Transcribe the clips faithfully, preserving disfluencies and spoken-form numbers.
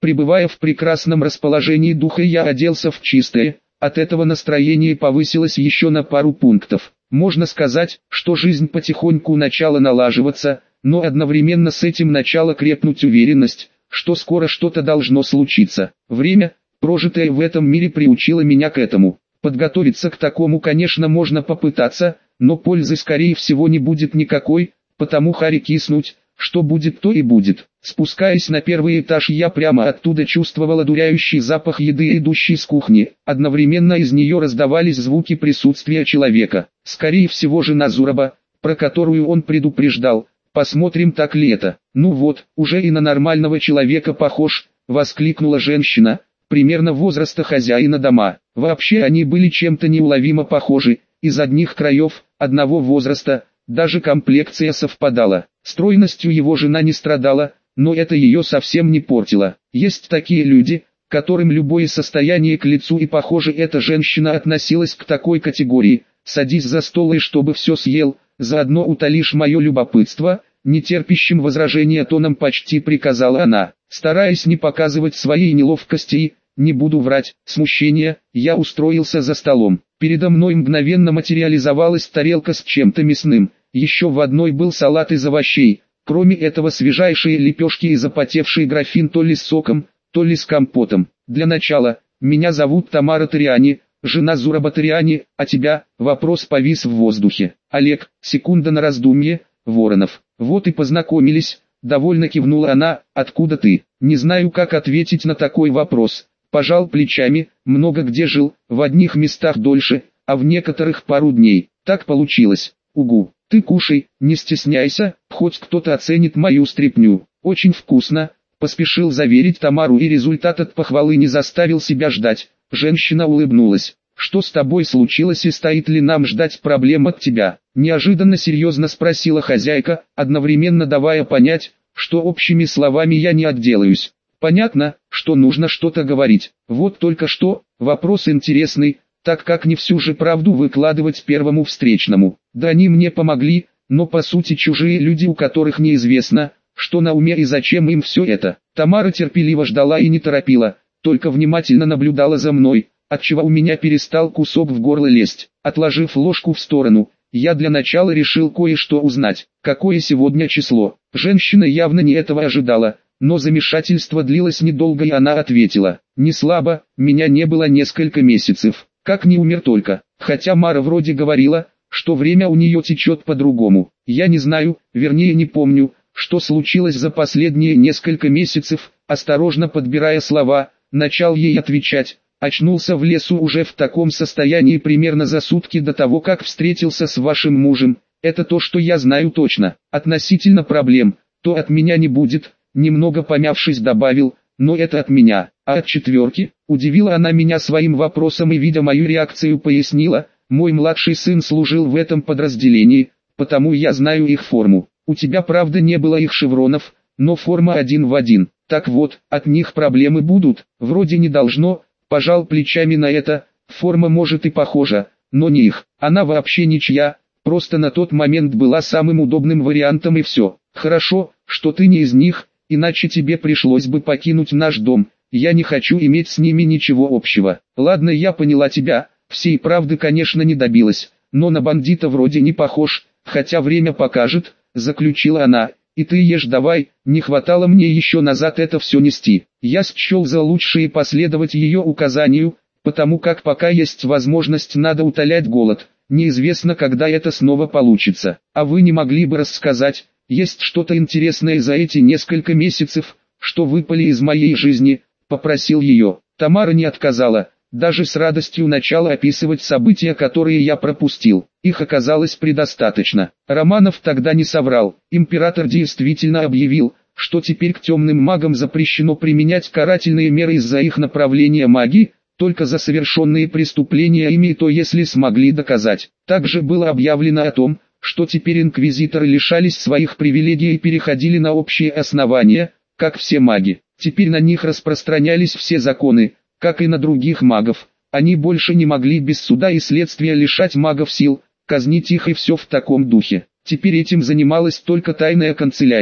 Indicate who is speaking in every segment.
Speaker 1: Пребывая в прекрасном расположении духа, я оделся в чистое, от этого настроение повысилось еще на пару пунктов. Можно сказать, что жизнь потихоньку начала налаживаться, но одновременно с этим начала крепнуть уверенность, что скоро что-то должно случиться. Время, прожитое в этом мире, приучило меня к этому. Подготовиться к такому, конечно, можно попытаться, но пользы скорее всего не будет никакой, потому хари киснуть, что будет, то и будет. Спускаясь на первый этаж, я прямо оттуда чувствовал одуряющий запах еды, идущий с кухни. Одновременно из нее раздавались звуки присутствия человека. Скорее всего, жена Зураба, про которую он предупреждал. Посмотрим, так ли это. Ну вот, уже и на нормального человека похож, воскликнула женщина, примерно возраста хозяина дома. Вообще они были чем-то неуловимо похожи, из одних краев, одного возраста, даже комплекция совпадала. Стройностью его жена не страдала, но это ее совсем не портило. Есть такие люди, которым любое состояние к лицу, и похоже, эта женщина относилась к такой категории. Садись за стол и чтобы все съел, заодно утолишь мое любопытство, нетерпящим возражения тоном почти приказала она. Стараясь не показывать своей неловкости и, не буду врать, смущения, я устроился за столом. Передо мной мгновенно материализовалась тарелка с чем-то мясным, еще в одной был салат из овощей, кроме этого свежайшие лепешки и запотевший графин то ли с соком, то ли с компотом. Для начала, меня зовут Тамара Ториани, жена Зураба Ториани, а тебя? Вопрос повис в воздухе. Олег, секунда на раздумье, Воронов. Вот и познакомились, довольно кивнула она. Откуда ты? Не знаю, как ответить на такой вопрос. Пожал плечами, много где жил, в одних местах дольше, а в некоторых пару дней. Так получилось. Угу. Ты кушай, не стесняйся, хоть кто-то оценит мою стряпню. Очень вкусно, поспешил заверить Тамару, и результат от похвалы не заставил себя ждать. Женщина улыбнулась. Что с тобой случилось и стоит ли нам ждать проблем от тебя? Неожиданно серьезно спросила хозяйка, одновременно давая понять, что общими словами я не отделаюсь. Понятно, что нужно что-то говорить. Вот только что, вопрос интересный, так как не всю же правду выкладывать первому встречному. Да они мне помогли, но по сути чужие люди, у которых неизвестно, что на уме и зачем им все это. Тамара терпеливо ждала и не торопила, только внимательно наблюдала за мной, отчего у меня перестал кусок в горло лезть. Отложив ложку в сторону, я для начала решил кое-что узнать. Какое сегодня число? Женщина явно не этого ожидала, но замешательство длилось недолго, и она ответила: не слабо, меня не было несколько месяцев, как не умер только. Хотя Мара вроде говорила, что время у нее течет по-другому. Я не знаю, вернее не помню, что случилось за последние несколько месяцев. Осторожно подбирая слова, начал ей отвечать. Очнулся в лесу уже в таком состоянии примерно за сутки до того, как встретился с вашим мужем. Это то, что я знаю точно. Относительно проблем, то от меня не будет, немного помявшись добавил, но это от меня. А от четверки? Удивила она меня своим вопросом и, видя мою реакцию, пояснила: мой младший сын служил в этом подразделении, потому я знаю их форму. У тебя правда не было их шевронов, но форма один в один. Так вот, от них проблемы будут? Вроде не должно. Пожал плечами на это. Форма может и похожа, но не их. Она вообще ничья, просто на тот момент была самым удобным вариантом и все. Хорошо, что ты не из них, иначе тебе пришлось бы покинуть наш дом. Я не хочу иметь с ними ничего общего. Ладно, я поняла тебя. Всей правды, конечно, не добилась, но на бандита вроде не похож, хотя время покажет, заключила она. И ты ешь давай, не хватало мне еще назад это все нести. Я счел за лучшее последовать ее указанию, потому как пока есть возможность, надо утолять голод. Неизвестно, когда это снова получится. А вы не могли бы рассказать, есть что-то интересное за эти несколько месяцев, что выпали из моей жизни, попросил ее. Тамара не отказала, даже с радостью начала описывать события, которые я пропустил. Их оказалось предостаточно. Романов тогда не соврал. Император действительно объявил, что теперь к темным магам запрещено применять карательные меры из-за их направления магии, только за совершенные преступления ими, и то если смогли доказать. Также было объявлено о том, что теперь инквизиторы лишались своих привилегий и переходили на общие основания, как все маги. Теперь на них распространялись все законы, как и на других магов. Они больше не могли без суда и следствия лишать магов сил, казнить их и все в таком духе. Теперь этим занималась только тайная канцелярия.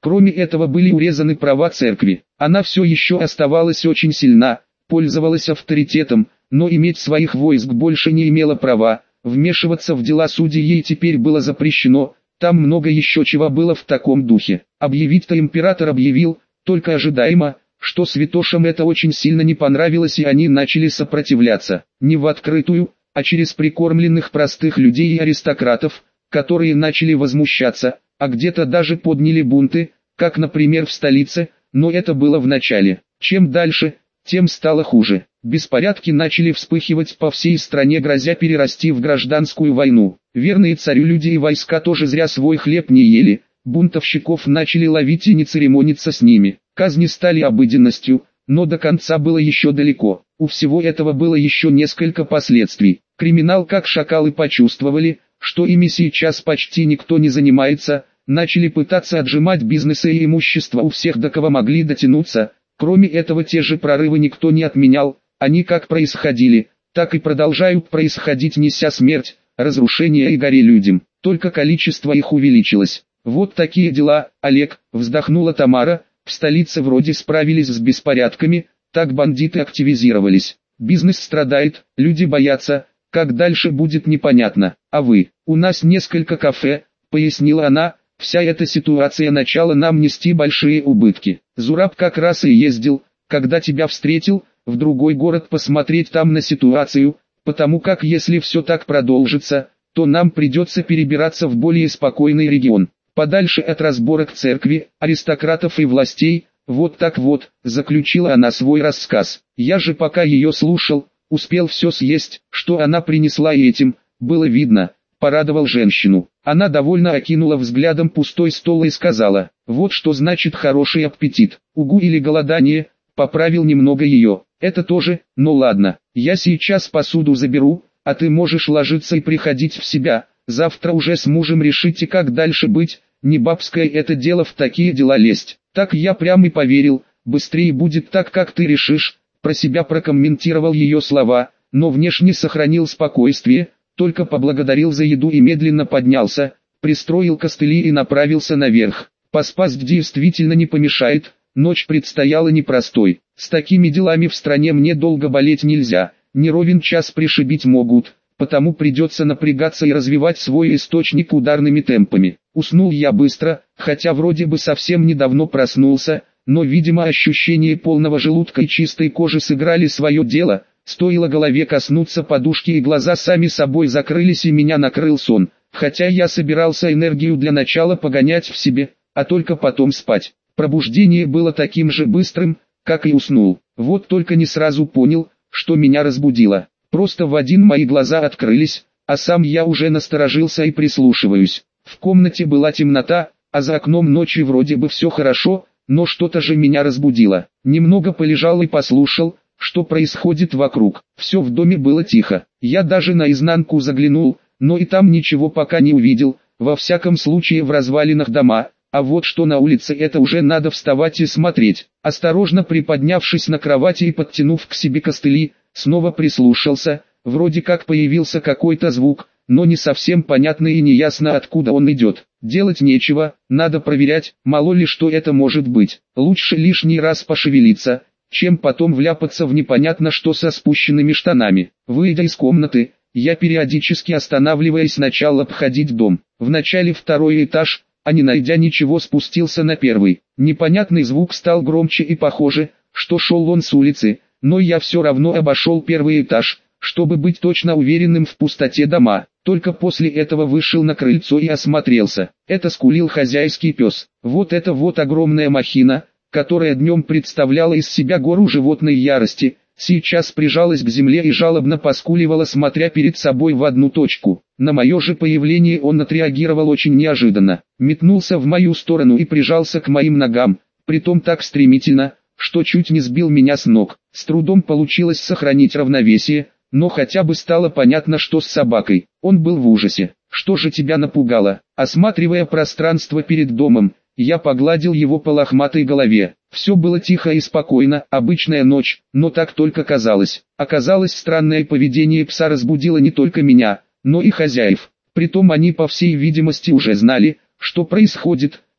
Speaker 1: Кроме этого были урезаны права церкви. Она все еще оставалась очень сильна, пользовалась авторитетом, но иметь своих войск больше не имела права, вмешиваться в дела судей ей теперь было запрещено, там много еще чего было в таком духе. Объявить-то император объявил, только ожидаемо, что святошам это очень сильно не понравилось и они начали сопротивляться, не в открытую, а через прикормленных простых людей и аристократов, которые начали возмущаться, а где-то даже подняли бунты, как, например, в столице, но это было в начале. Чем дальше, тем стало хуже. Беспорядки начали вспыхивать по всей стране, грозя перерасти в гражданскую войну. Верные царю люди и войска тоже зря свой хлеб не ели, бунтовщиков начали ловить и не церемониться с ними. Казни стали обыденностью, но до конца было еще далеко. У всего этого было еще несколько последствий. Криминал как шакалы почувствовали, что ими сейчас почти никто не занимается, начали пытаться отжимать бизнесы и имущество у всех, до кого могли дотянуться. Кроме этого, те же прорывы никто не отменял, они как происходили, так и продолжают происходить, неся смерть, разрушение и горе людям, только количество их увеличилось. Вот такие дела, Олег, вздохнула Тамара, в столице вроде справились с беспорядками, так бандиты активизировались. Бизнес страдает, люди боятся, как дальше будет непонятно. А вы, у нас несколько кафе, пояснила она, вся эта ситуация начала нам нести большие убытки. Зураб как раз и ездил, когда тебя встретил, в другой город посмотреть там на ситуацию, потому как если все так продолжится, то нам придется перебираться в более спокойный регион, подальше от разборок церкви, аристократов и властей. Вот так вот, заключила она свой рассказ. Я же пока ее слушал, успел все съесть, что она принесла, и этим, было видно, порадовал женщину. Она довольно окинула взглядом пустой стол и сказала: вот что значит хороший аппетит. Угу, или голодание, поправил немного ее. Это тоже, ну ладно, я сейчас посуду заберу, а ты можешь ложиться и приходить в себя. Завтра уже с мужем решите, как дальше быть, не бабское это дело в такие дела лезть. Так я прям и поверил, быстрее будет так, как ты решишь. Про себя прокомментировал ее слова, но внешне сохранил спокойствие, только поблагодарил за еду и медленно поднялся, пристроил костыли и направился наверх. Поспать действительно не помешает, ночь предстояла непростой. С такими делами в стране мне долго болеть нельзя, не ровен час пришибить могут, потому придется напрягаться и развивать свой источник ударными темпами. Уснул я быстро, хотя вроде бы совсем недавно проснулся, но видимо ощущение полного желудка и чистой кожи сыграли свое дело. Стоило голове коснуться подушки, и глаза сами собой закрылись, и меня накрыл сон, хотя я собирался энергию для начала погонять в себе, а только потом спать. Пробуждение было таким же быстрым, как и уснул. Вот только не сразу понял, что меня разбудило. Просто в один мои глаза открылись, а сам я уже насторожился и прислушиваюсь. В комнате была темнота, а за окном ночью вроде бы все хорошо, но что-то же меня разбудило. Немного полежал и послушал, что происходит вокруг. Все в доме было тихо. Я даже наизнанку заглянул, но и там ничего пока не увидел, во всяком случае в развалинах дома. А вот что на улице, это уже надо вставать и смотреть. Осторожно приподнявшись на кровати и подтянув к себе костыли, снова прислушался. Вроде как появился какой-то звук, но не совсем понятно и неясно, откуда он идет. Делать нечего, надо проверять, мало ли что это может быть. Лучше лишний раз пошевелиться, чем потом вляпаться в непонятно что со спущенными штанами. Выйдя из комнаты, я периодически останавливаясь начал обходить дом. Вначале второй этаж, а не найдя ничего, спустился на первый. Непонятный звук стал громче и похоже, что шел он с улицы, но я все равно обошел первый этаж, чтобы быть точно уверенным в пустоте дома. Только после этого вышел на крыльцо и осмотрелся. Это скулил хозяйский пес. Вот это вот огромная махина, которая днем представляла из себя гору животной ярости, сейчас прижалась к земле и жалобно поскуливала, смотря перед собой в одну точку. На мое же появление он отреагировал очень неожиданно. Метнулся в мою сторону и прижался к моим ногам, притом так стремительно, что чуть не сбил меня с ног. С трудом получилось сохранить равновесие, но хотя бы стало понятно, что с собакой. Он был в ужасе. «Что же тебя напугало?» Осматривая пространство перед домом, я погладил его по лохматой голове. Все было тихо и спокойно, обычная ночь, но так только казалось. Оказалось, странное поведение пса разбудило не только меня, но и хозяев. Притом они по всей видимости уже знали, что происходит,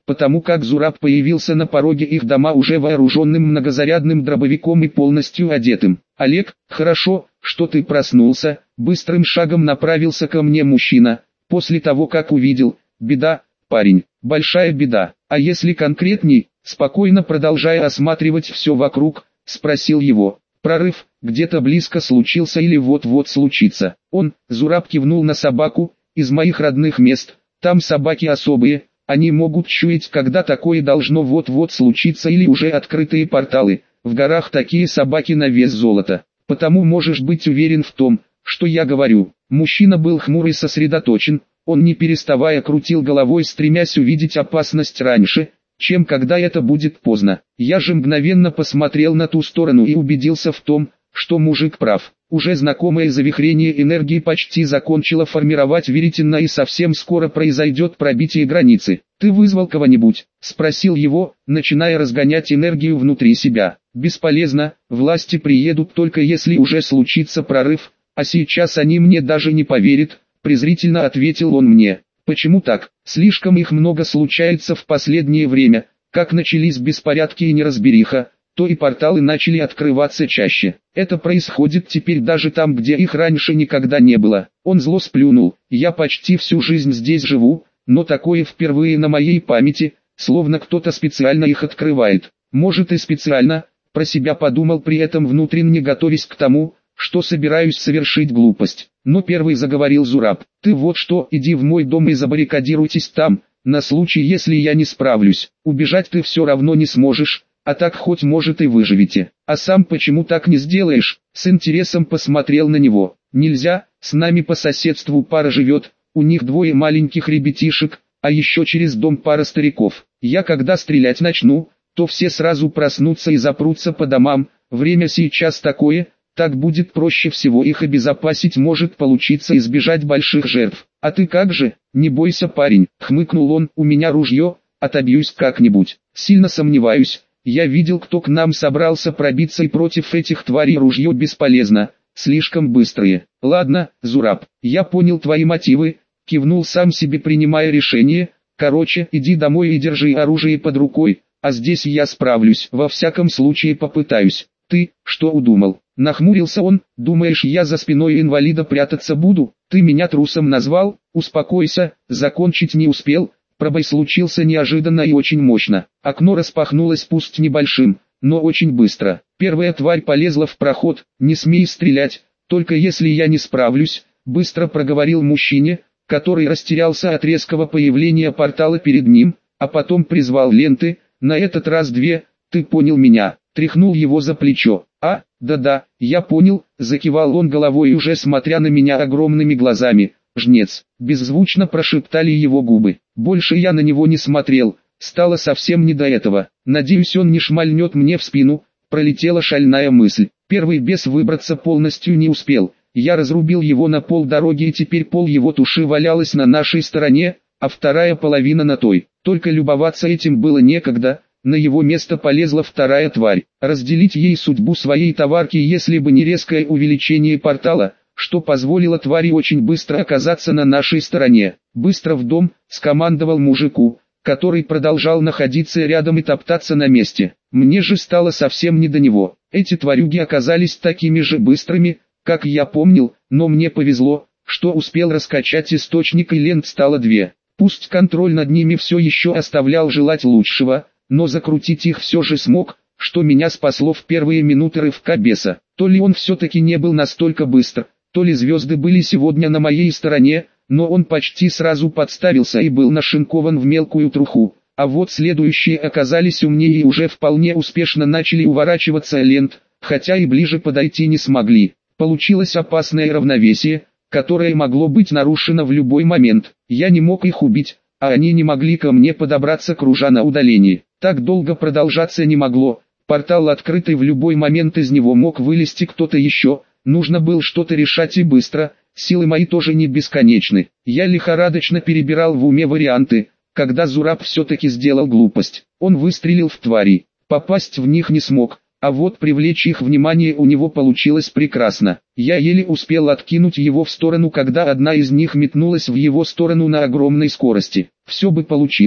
Speaker 1: потому как Зураб появился на пороге их дома уже вооруженным многозарядным дробовиком и полностью одетым. «Олег, хорошо, что ты проснулся», — быстрым шагом направился ко мне мужчина, после того как увидел: «Беда, парень, большая беда». «А если конкретней?» — спокойно продолжая осматривать все вокруг, спросил его. «Прорыв где-то близко случился или вот-вот случится?» Он, Зураб, кивнул на собаку. «Из моих родных мест, там собаки особые, они могут чуять, когда такое должно вот-вот случиться или уже открытые порталы. В горах такие собаки на вес золота. Потому можешь быть уверен в том, что я говорю». Мужчина был хмур и сосредоточен, он не переставая крутил головой, стремясь увидеть опасность раньше, чем когда это будет поздно. Я же мгновенно посмотрел на ту сторону и убедился в том, что мужик прав. Уже знакомое завихрение энергии почти закончило формировать веретено, и совсем скоро произойдет пробитие границы. «Ты вызвал кого-нибудь?» — спросил его, начиная разгонять энергию внутри себя. «Бесполезно, власти приедут только если уже случится прорыв, а сейчас они мне даже не поверят», — презрительно ответил он мне. «Почему так? Слишком их много случается в последнее время. Как начались беспорядки и неразбериха, то и порталы начали открываться чаще. Это происходит теперь даже там, где их раньше никогда не было». Он зло сплюнул. «Я почти всю жизнь здесь живу, но такое впервые на моей памяти, словно кто-то специально их открывает. Может и специально», про себя подумал, при этом внутренне готовясь к тому, что собираюсь совершить глупость. Но первый заговорил Зураб. «Ты вот что, иди в мой дом и забаррикадируйтесь там, на случай, если я не справлюсь. Убежать ты все равно не сможешь, а так хоть может и выживете. А сам почему так не сделаешь?» С интересом посмотрел на него. «Нельзя, с нами по соседству пара живет, у них двое маленьких ребятишек, а еще через дом пара стариков. Я когда стрелять начну, то все сразу проснутся и запрутся по домам, время сейчас такое, так будет проще всего их обезопасить, может получиться избежать больших жертв. А ты как же?» «Не бойся, парень», — хмыкнул он, «у меня ружье, отобьюсь как-нибудь». «Сильно сомневаюсь, я видел, кто к нам собрался пробиться, и против этих тварей ружье бесполезно, слишком быстрые». «Ладно, Зураб, я понял твои мотивы», — кивнул сам себе, принимая решение. «Короче, иди домой и держи оружие под рукой, а здесь я справлюсь, во всяком случае попытаюсь». «Ты, что удумал?» — нахмурился он. «Думаешь, я за спиной инвалида прятаться буду? Ты меня трусом назвал?» «Успокойся, закончить не успел». Пробой случился неожиданно и очень мощно. Окно распахнулось, пусть небольшим, но очень быстро. Первая тварь полезла в проход. «Не смей стрелять, только если я не справлюсь», — быстро проговорил мужчине, который растерялся от резкого появления портала перед ним, а потом призвал ленты, на этот раз две. «Ты понял меня?» — тряхнул его за плечо. «А, да-да, я понял», — закивал он головой, уже смотря на меня огромными глазами. «Жнец», — беззвучно прошептали его губы. Больше я на него не смотрел, стало совсем не до этого. «Надеюсь, он не шмальнет мне в спину», — пролетела шальная мысль. Первый бес выбраться полностью не успел. Я разрубил его на полдороги, и теперь пол его туши валялась на нашей стороне, а вторая половина на той. Только любоваться этим было некогда. На его место полезла вторая тварь. Разделить ей судьбу своей товарки, если бы не резкое увеличение портала, что позволило твари очень быстро оказаться на нашей стороне. «Быстро в дом», — скомандовал мужику, который продолжал находиться рядом и топтаться на месте. Мне же стало совсем не до него. Эти тварюги оказались такими же быстрыми, как я помнил, но мне повезло, что успел раскачать источник, и лент стало две. Пусть контроль над ними все еще оставлял желать лучшего, но закрутить их все же смог, что меня спасло в первые минуты рывка беса. То ли он все-таки не был настолько быстр, то ли звезды были сегодня на моей стороне, но он почти сразу подставился и был нашинкован в мелкую труху. А вот следующие оказались умнее и уже вполне успешно начали уворачиваться лент, хотя и ближе подойти не смогли. Получилось опасное равновесие, которое могло быть нарушено в любой момент. Я не мог их убить, а они не могли ко мне подобраться, кружа на удалении. Так долго продолжаться не могло. Портал открытый, в любой момент из него мог вылезти кто-то еще. Нужно было что-то решать и быстро. Силы мои тоже не бесконечны. Я лихорадочно перебирал в уме варианты, когда Зураб все-таки сделал глупость. Он выстрелил в тварей. Попасть в них не смог, а вот привлечь их внимание у него получилось прекрасно. Я еле успел откинуть его в сторону, когда одна из них метнулась в его сторону на огромной скорости. Все бы получилось,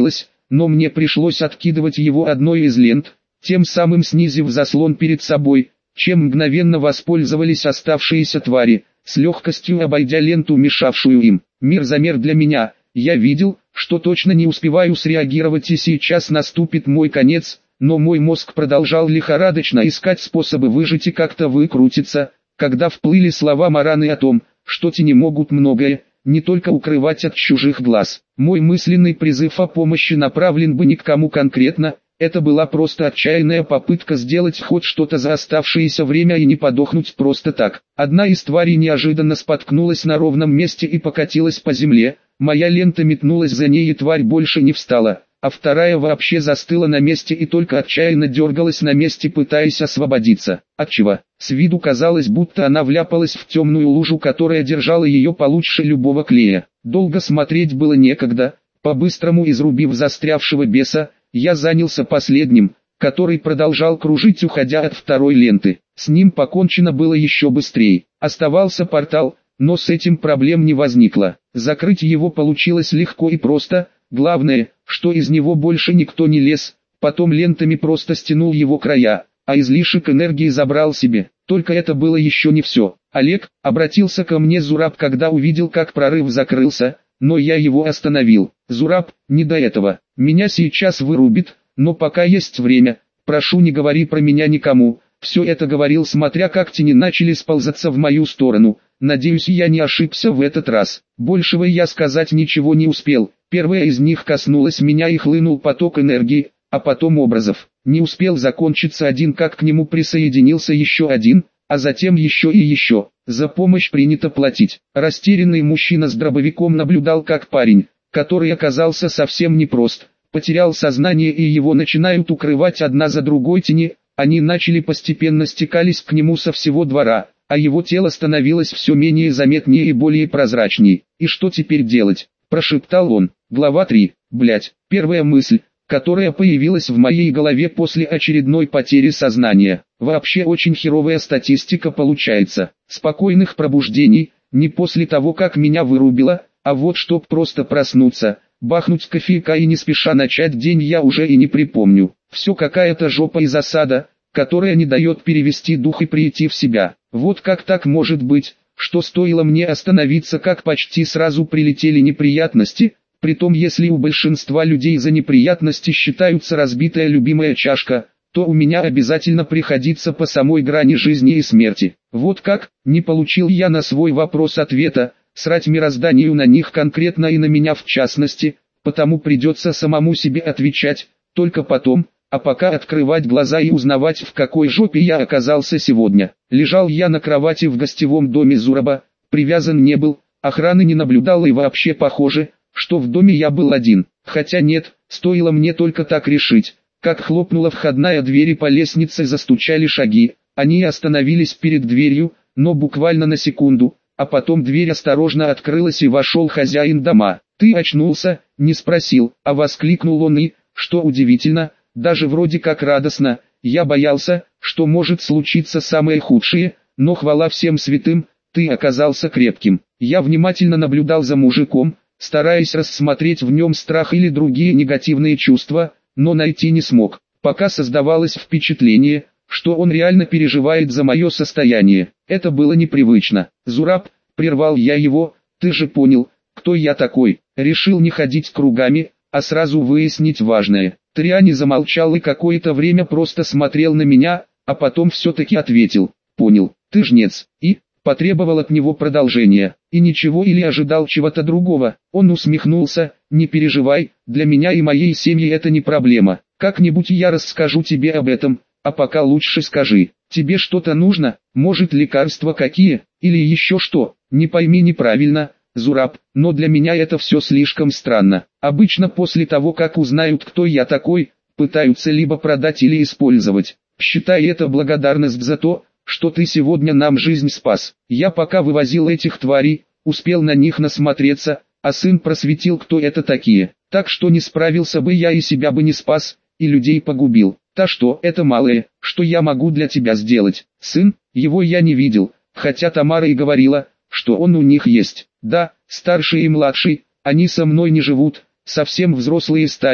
Speaker 1: но мне пришлось откидывать его одной из лент, тем самым снизив заслон перед собой, чем мгновенно воспользовались оставшиеся твари, с легкостью обойдя ленту, мешавшую им. Мир замер для меня, я видел, что точно не успеваю среагировать и сейчас наступит мой конец, но мой мозг продолжал лихорадочно искать способы выжить и как-то выкрутиться, когда вплыли слова Мараны о том, что тени могут многое, не только укрывать от чужих глаз. Мой мысленный призыв о помощи направлен бы не к кому конкретно, это была просто отчаянная попытка сделать хоть что-то за оставшееся время и не подохнуть просто так. Одна из тварей неожиданно споткнулась на ровном месте и покатилась по земле, моя лента метнулась за ней и тварь больше не встала, а вторая вообще застыла на месте и только отчаянно дергалась на месте, пытаясь освободиться. Отчего? С виду казалось, будто она вляпалась в темную лужу, которая держала ее получше любого клея. Долго смотреть было некогда, по-быстрому изрубив застрявшего беса, я занялся последним, который продолжал кружить, уходя от второй ленты. С ним покончено было еще быстрее. Оставался портал, но с этим проблем не возникло. Закрыть его получилось легко и просто, главное, что из него больше никто не лез, потом лентами просто стянул его края, а излишек энергии забрал себе. Только это было еще не все. Олег обратился ко мне Зураб, когда увидел, как прорыв закрылся, но я его остановил. Зураб, не до этого. Меня сейчас вырубит, но пока есть время, прошу, не говори про меня никому. Все это говорил, смотря как тени начали сползаться в мою сторону. Надеюсь, я не ошибся в этот раз. Большего я сказать ничего не успел. Первая из них коснулась меня и хлынул поток энергии, а потом образов. Не успел закончиться один, как к нему присоединился еще один, а затем еще и еще. За помощь принято платить. Растерянный мужчина с дробовиком наблюдал, как парень, который оказался совсем непрост, потерял сознание, и его начинают укрывать одна за другой тени. Они начали постепенно стекались к нему со всего двора, а его тело становилось все менее заметнее и более прозрачнее. «И что теперь делать?» – прошептал он. Глава три. Блять. Первая мысль, которая появилась в моей голове после очередной потери сознания. Вообще очень херовая статистика получается. Спокойных пробуждений, не после того, как меня вырубило, а вот чтоб просто проснуться, бахнуть кофейка и не спеша начать день, я уже и не припомню. Все какая-то жопа и засада, которая не дает перевести дух и прийти в себя. Вот как так может быть, что стоило мне остановиться, как почти сразу прилетели неприятности? Притом, если у большинства людей за неприятности считаются разбитая любимая чашка, то у меня обязательно приходится по самой грани жизни и смерти. Вот как, не получил я на свой вопрос ответа, срать мирозданию на них конкретно и на меня в частности, потому придется самому себе отвечать, только потом, а пока открывать глаза и узнавать, в какой жопе я оказался сегодня. Лежал я на кровати в гостевом доме Зураба, привязан не был, охраны не наблюдал и вообще похоже, что в доме я был один. Хотя нет, стоило мне только так решить, как хлопнула входная дверь и по лестнице застучали шаги. Они остановились перед дверью, но буквально на секунду, а потом дверь осторожно открылась и вошел хозяин дома. «Ты очнулся?» – не спросил, а воскликнул он и, что удивительно, даже вроде как радостно. Я боялся, что может случиться самое худшее, но хвала всем святым, ты оказался крепким. Я внимательно наблюдал за мужиком, стараясь рассмотреть в нем страх или другие негативные чувства, но найти не смог. Пока создавалось впечатление, что он реально переживает за мое состояние. Это было непривычно. «Зураб», прервал я его, ты же понял, кто я такой. Решил не ходить кругами, а сразу выяснить важное. Триани замолчал и какое-то время просто смотрел на меня, а потом все-таки ответил. «Понял, ты жнец», и потребовал от него продолжения. И ничего или ожидал чего-то другого. Он усмехнулся. «Не переживай, для меня и моей семьи это не проблема. Как-нибудь я расскажу тебе об этом, а пока лучше скажи, тебе что-то нужно, может лекарства какие, или еще что, не пойми неправильно, Зураб, но для меня это все слишком странно. Обычно после того, как узнают, кто я такой, пытаются либо продать или использовать. Считай это благодарность за то, что ты сегодня нам жизнь спас. Я пока вывозил этих тварей, успел на них насмотреться, а сын просветил, кто это такие. Так что не справился бы я и себя бы не спас, и людей погубил. Та что, это малое, что я могу для тебя сделать. Сын, его я не видел, хотя Тамара и говорила, что он у них есть. Да, старший и младший, они со мной не живут, совсем взрослые стали,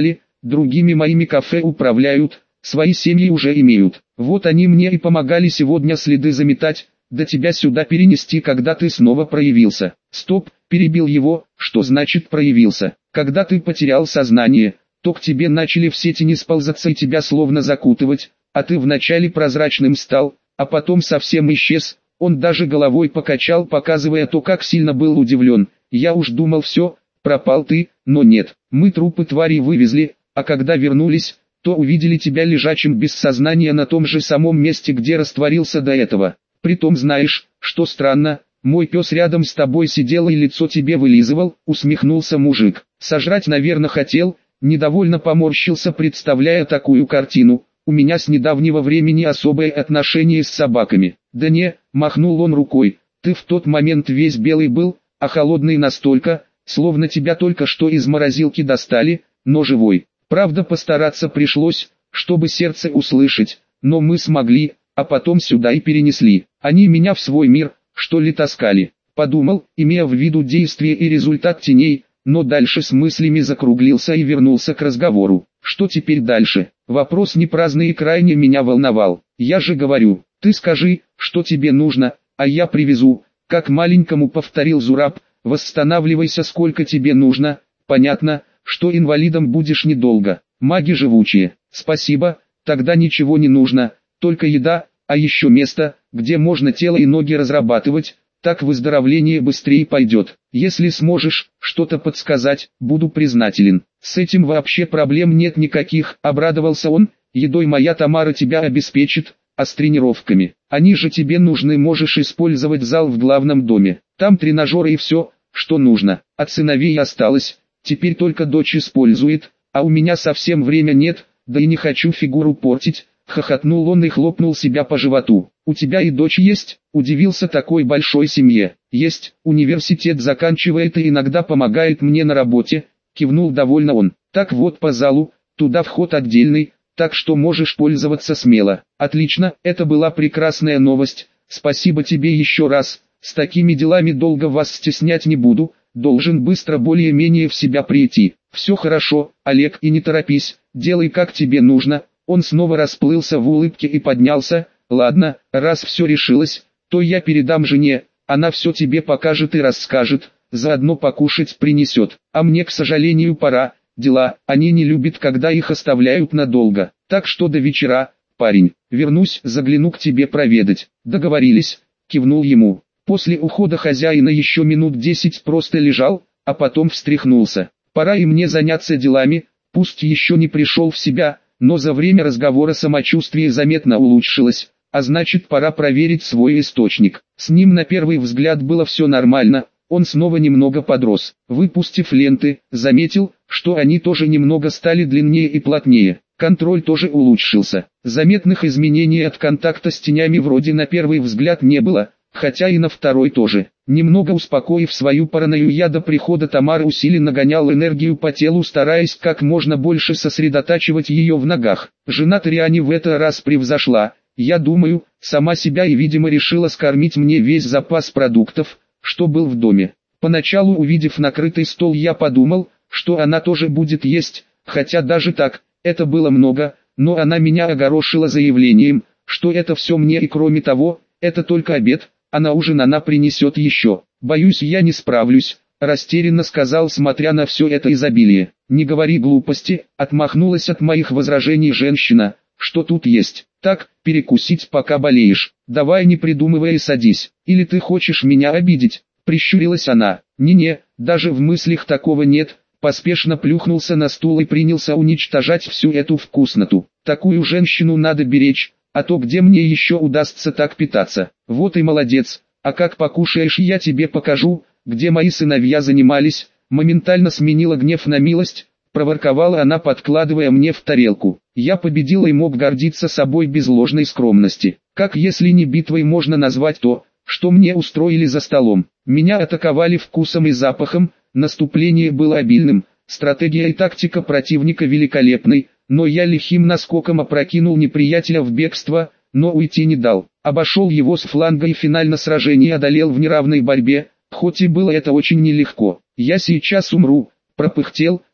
Speaker 1: другими моими кафе управляют, свои семьи уже имеют. Вот они мне и помогали сегодня следы заметать, да тебя сюда перенести, когда ты снова проявился. Стоп, перебил его, что значит проявился? Когда ты потерял сознание, то к тебе начали все тени сползаться и тебя словно закутывать, а ты вначале прозрачным стал, а потом совсем исчез. Он даже головой покачал, показывая то, как сильно был удивлен. Я уж думал все, пропал ты, но нет. Мы трупы тварей вывезли, а когда вернулись, то увидели тебя лежачим без сознания на том же самом месте, где растворился до этого. Притом знаешь, что странно, мой пес рядом с тобой сидел и лицо тебе вылизывал, усмехнулся мужик. Сожрать, наверное, хотел, недовольно поморщился, представляя такую картину. У меня с недавнего времени особое отношение с собаками. Да не, махнул он рукой, ты в тот момент весь белый был, а холодный настолько, словно тебя только что из морозилки достали, но живой. Правда, постараться пришлось, чтобы сердце услышать, но мы смогли, а потом сюда и перенесли. Они меня в свой мир, что ли, таскали. Подумал, имея в виду действие и результат теней, но дальше с мыслями закруглился и вернулся к разговору. Что теперь дальше? Вопрос не праздный и крайне меня волновал. Я же говорю, ты скажи, что тебе нужно, а я привезу. Как маленькому повторил Зураб, восстанавливайся сколько тебе нужно. Понятно, что инвалидом будешь недолго. Маги живучие. Спасибо, тогда ничего не нужно, только еда, а еще место, где можно тело и ноги разрабатывать. Так выздоровление быстрее пойдет. Если сможешь что-то подсказать, буду признателен. С этим вообще проблем нет никаких, обрадовался он. Едой моя Тамара тебя обеспечит, а с тренировками. Они же тебе нужны, можешь использовать зал в главном доме. Там тренажеры и все, что нужно. От сыновей осталось, теперь только дочь использует, а у меня совсем время нет, да и не хочу фигуру портить. Хохотнул он и хлопнул себя по животу. «У тебя и дочь есть?» – удивился такой большой семье. «Есть, университет заканчивает и иногда помогает мне на работе», – кивнул довольно он. «Так вот по залу, туда вход отдельный, так что можешь пользоваться смело». «Отлично, это была прекрасная новость, спасибо тебе еще раз, с такими делами долго вас стеснять не буду, должен быстро более-менее в себя прийти». «Все хорошо, Олег, и не торопись, делай как тебе нужно». Он снова расплылся в улыбке и поднялся. «Ладно, раз все решилось, то я передам жене, она все тебе покажет и расскажет, заодно покушать принесет. А мне, к сожалению, пора, дела, они не любят, когда их оставляют надолго. Так что до вечера, парень, вернусь, загляну к тебе проведать». «Договорились», кивнул ему. После ухода хозяина еще минут десять просто лежал, а потом встряхнулся. «Пора и мне заняться делами, пусть еще не пришел в себя». Но за время разговора самочувствие заметно улучшилось, а значит пора проверить свой источник. С ним на первый взгляд было все нормально, он снова немного подрос. Выпустив ленты, заметил, что они тоже немного стали длиннее и плотнее. Контроль тоже улучшился. Заметных изменений от контакта с тенями вроде на первый взгляд не было, хотя и на второй тоже. Немного успокоив свою паранойю, я до прихода Тамары усиленно гонял энергию по телу, стараясь как можно больше сосредотачивать ее в ногах. Жена Ториани в этот раз превзошла, я думаю, сама себя и видимо решила скормить мне весь запас продуктов, что был в доме. Поначалу, увидев накрытый стол, я подумал, что она тоже будет есть, хотя даже так, это было много, но она меня огорошила заявлением, что это все мне и кроме того, это только обед. А на ужин она принесет еще. «Боюсь, я не справлюсь», – растерянно сказал, смотря на все это изобилие. «Не говори глупости», – отмахнулась от моих возражений женщина. «Что тут есть? Так, перекусить, пока болеешь. Давай не придумывай и садись. Или ты хочешь меня обидеть?» – прищурилась она. «Не-не, даже в мыслях такого нет». Поспешно плюхнулся на стул и принялся уничтожать всю эту вкусноту. «Такую женщину надо беречь. А то где мне еще удастся так питаться? Вот и молодец, а как покушаешь, я тебе покажу, где мои сыновья занимались». Моментально сменила гнев на милость, проворковала она, подкладывая мне в тарелку. Я победила и мог гордиться собой без ложной скромности. Как если не битвой можно назвать то, что мне устроили за столом. Меня атаковали вкусом и запахом, наступление было обильным, стратегия и тактика противника великолепной. Но я лихим наскоком опрокинул неприятеля в бегство, но уйти не дал. Обошел его с фланга и финально сражение одолел в неравной борьбе, хоть и было это очень нелегко. «Я сейчас умру», пропыхтел,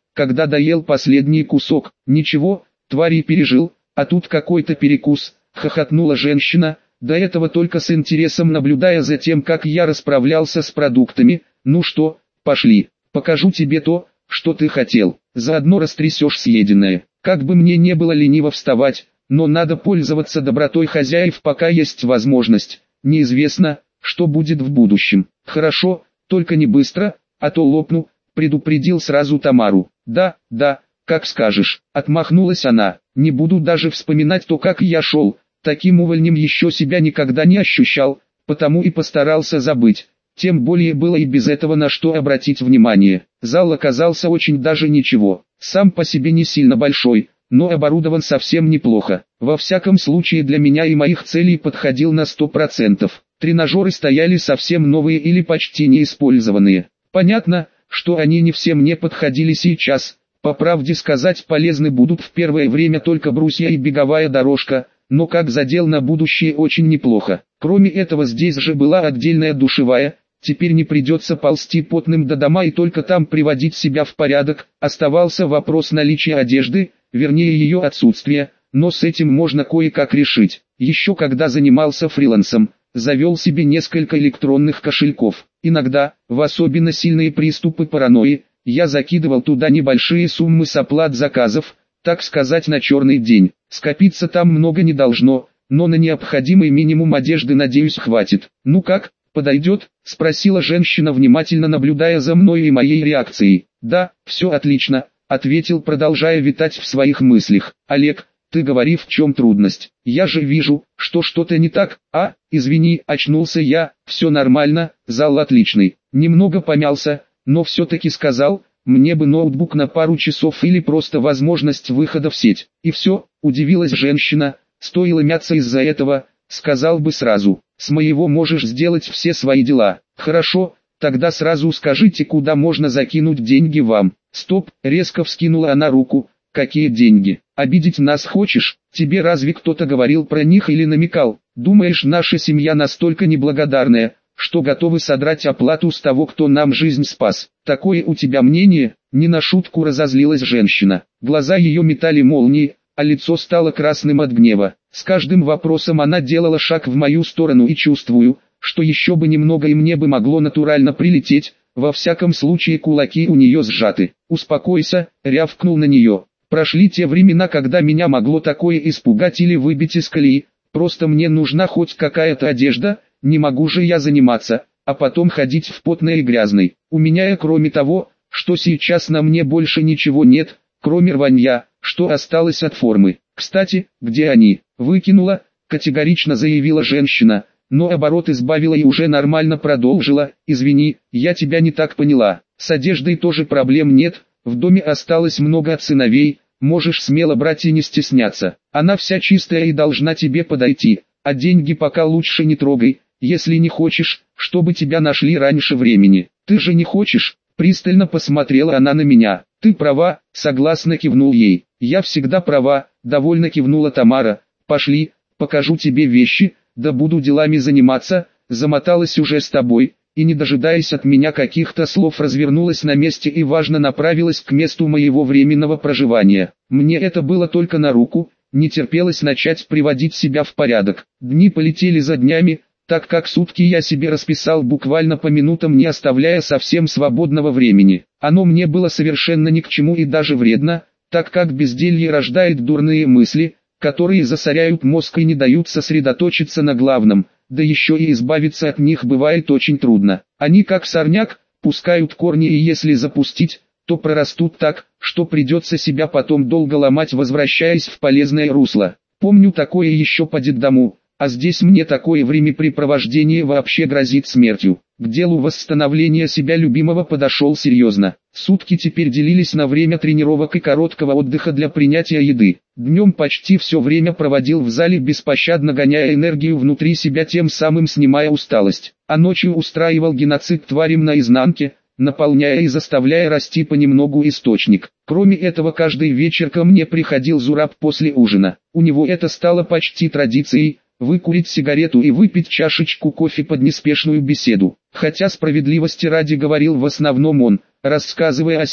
Speaker 1: когда доел последний кусок. Ничего, твари пережил, а тут какой-то перекус, хохотнула женщина, до этого только с интересом наблюдая за тем, как я расправлялся с продуктами. Ну что, пошли, покажу тебе то, что ты хотел, заодно растрясешь съеденное. Как бы мне не было лениво вставать, но надо пользоваться добротой хозяев, пока есть возможность. Неизвестно, что будет в будущем. Хорошо, только не быстро, а то лопну, предупредил сразу Тамару. Да, да, как скажешь, отмахнулась она. Не буду даже вспоминать то, как я шел. Таким увольнем еще себя никогда не ощущал, потому и постарался забыть. Тем более было и без этого на что обратить внимание. Зал оказался очень даже ничего. Сам по себе не сильно большой, но оборудован совсем неплохо. Во всяком случае для меня и моих целей подходил на сто процентов. Тренажеры стояли совсем новые или почти неиспользованные. Понятно, что они не все мне подходили сейчас. По правде сказать, полезны будут в первое время только брусья и беговая дорожка, но как задел на будущее очень неплохо. Кроме этого здесь же была отдельная душевая. Теперь не придется ползти потным до дома и только там приводить себя в порядок. Оставался вопрос наличия одежды, вернее ее отсутствия, но с этим можно кое-как решить. Еще когда занимался фрилансом, завел себе несколько электронных кошельков. Иногда, в особенно сильные приступы паранойи, я закидывал туда небольшие суммы с оплат заказов, так сказать, на черный день. Скопиться там много не должно, но на необходимый минимум одежды, надеюсь, хватит. Ну как, подойдет? Спросила женщина, внимательно наблюдая за мной и моей реакцией. Да, все отлично, ответил, продолжая витать в своих мыслях. Олег, ты говори, в чем трудность? Я же вижу, что что-то не так. А, извини, очнулся я. Все нормально, зал отличный. Немного помялся, но все-таки сказал, мне бы ноутбук на пару часов или просто возможность выхода в сеть. И все, удивилась женщина, стоило мяться из-за этого, сказал бы сразу. С моего можешь сделать все свои дела. Хорошо, тогда сразу скажите, куда можно закинуть деньги вам. Стоп, резко вскинула она руку. Какие деньги? Обидеть нас хочешь? Тебе разве кто-то говорил про них или намекал? Думаешь, наша семья настолько неблагодарная, что готовы содрать оплату с того, кто нам жизнь спас? Такое у тебя мнение? Не на шутку разозлилась женщина. Глаза ее метали молнии, а лицо стало красным от гнева. С каждым вопросом она делала шаг в мою сторону, и чувствую, что еще бы немного и мне бы могло натурально прилететь. Во всяком случае кулаки у нее сжаты. Успокойся, рявкнул на нее. Прошли те времена, когда меня могло такое испугать или выбить из колеи. Просто мне нужна хоть какая-то одежда, не могу же я заниматься, а потом ходить в потной и грязной. У меня, кроме того, что сейчас на мне больше ничего нет, кроме рванья, что осталось от формы. Кстати, где они? Выкинула, категорично заявила женщина, но оборот избавила и уже нормально продолжила. Извини, я тебя не так поняла. С одеждой тоже проблем нет, в доме осталось много от сыновей, можешь смело брать и не стесняться. Она вся чистая и должна тебе подойти, а деньги пока лучше не трогай, если не хочешь, чтобы тебя нашли раньше времени. Ты же не хочешь? Пристально посмотрела она на меня. Ты права, согласно кивнул ей. Я всегда права, довольно кивнула Тамара. Пошли, покажу тебе вещи, да буду делами заниматься, замоталась уже с тобой. И не дожидаясь от меня каких-то слов, развернулась на месте и важно направилась к месту моего временного проживания. Мне это было только на руку, не терпелось начать приводить себя в порядок. Дни полетели за днями, так как сутки я себе расписал буквально по минутам, не оставляя совсем свободного времени. Оно мне было совершенно ни к чему и даже вредно, так как безделье рождает дурные мысли, которые засоряют мозг и не дают сосредоточиться на главном. Да еще и избавиться от них бывает очень трудно. Они как сорняк, пускают корни, и если запустить, то прорастут так, что придется себя потом долго ломать, возвращаясь в полезное русло. Помню такое еще по детдому, а здесь мне такое времяпрепровождение вообще грозит смертью. К делу восстановления себя любимого подошел серьезно. Сутки теперь делились на время тренировок и короткого отдыха для принятия еды. Днем почти все время проводил в зале, беспощадно гоняя энергию внутри себя, тем самым снимая усталость. А ночью устраивал геноцид тварям наизнанке, наполняя и заставляя расти понемногу источник. Кроме этого, каждый вечер ко мне приходил Зураб после ужина. У него это стало почти традицией – выкурить сигарету и выпить чашечку кофе под неспешную беседу. Хотя справедливости ради говорил в основном он, рассказывая о себе,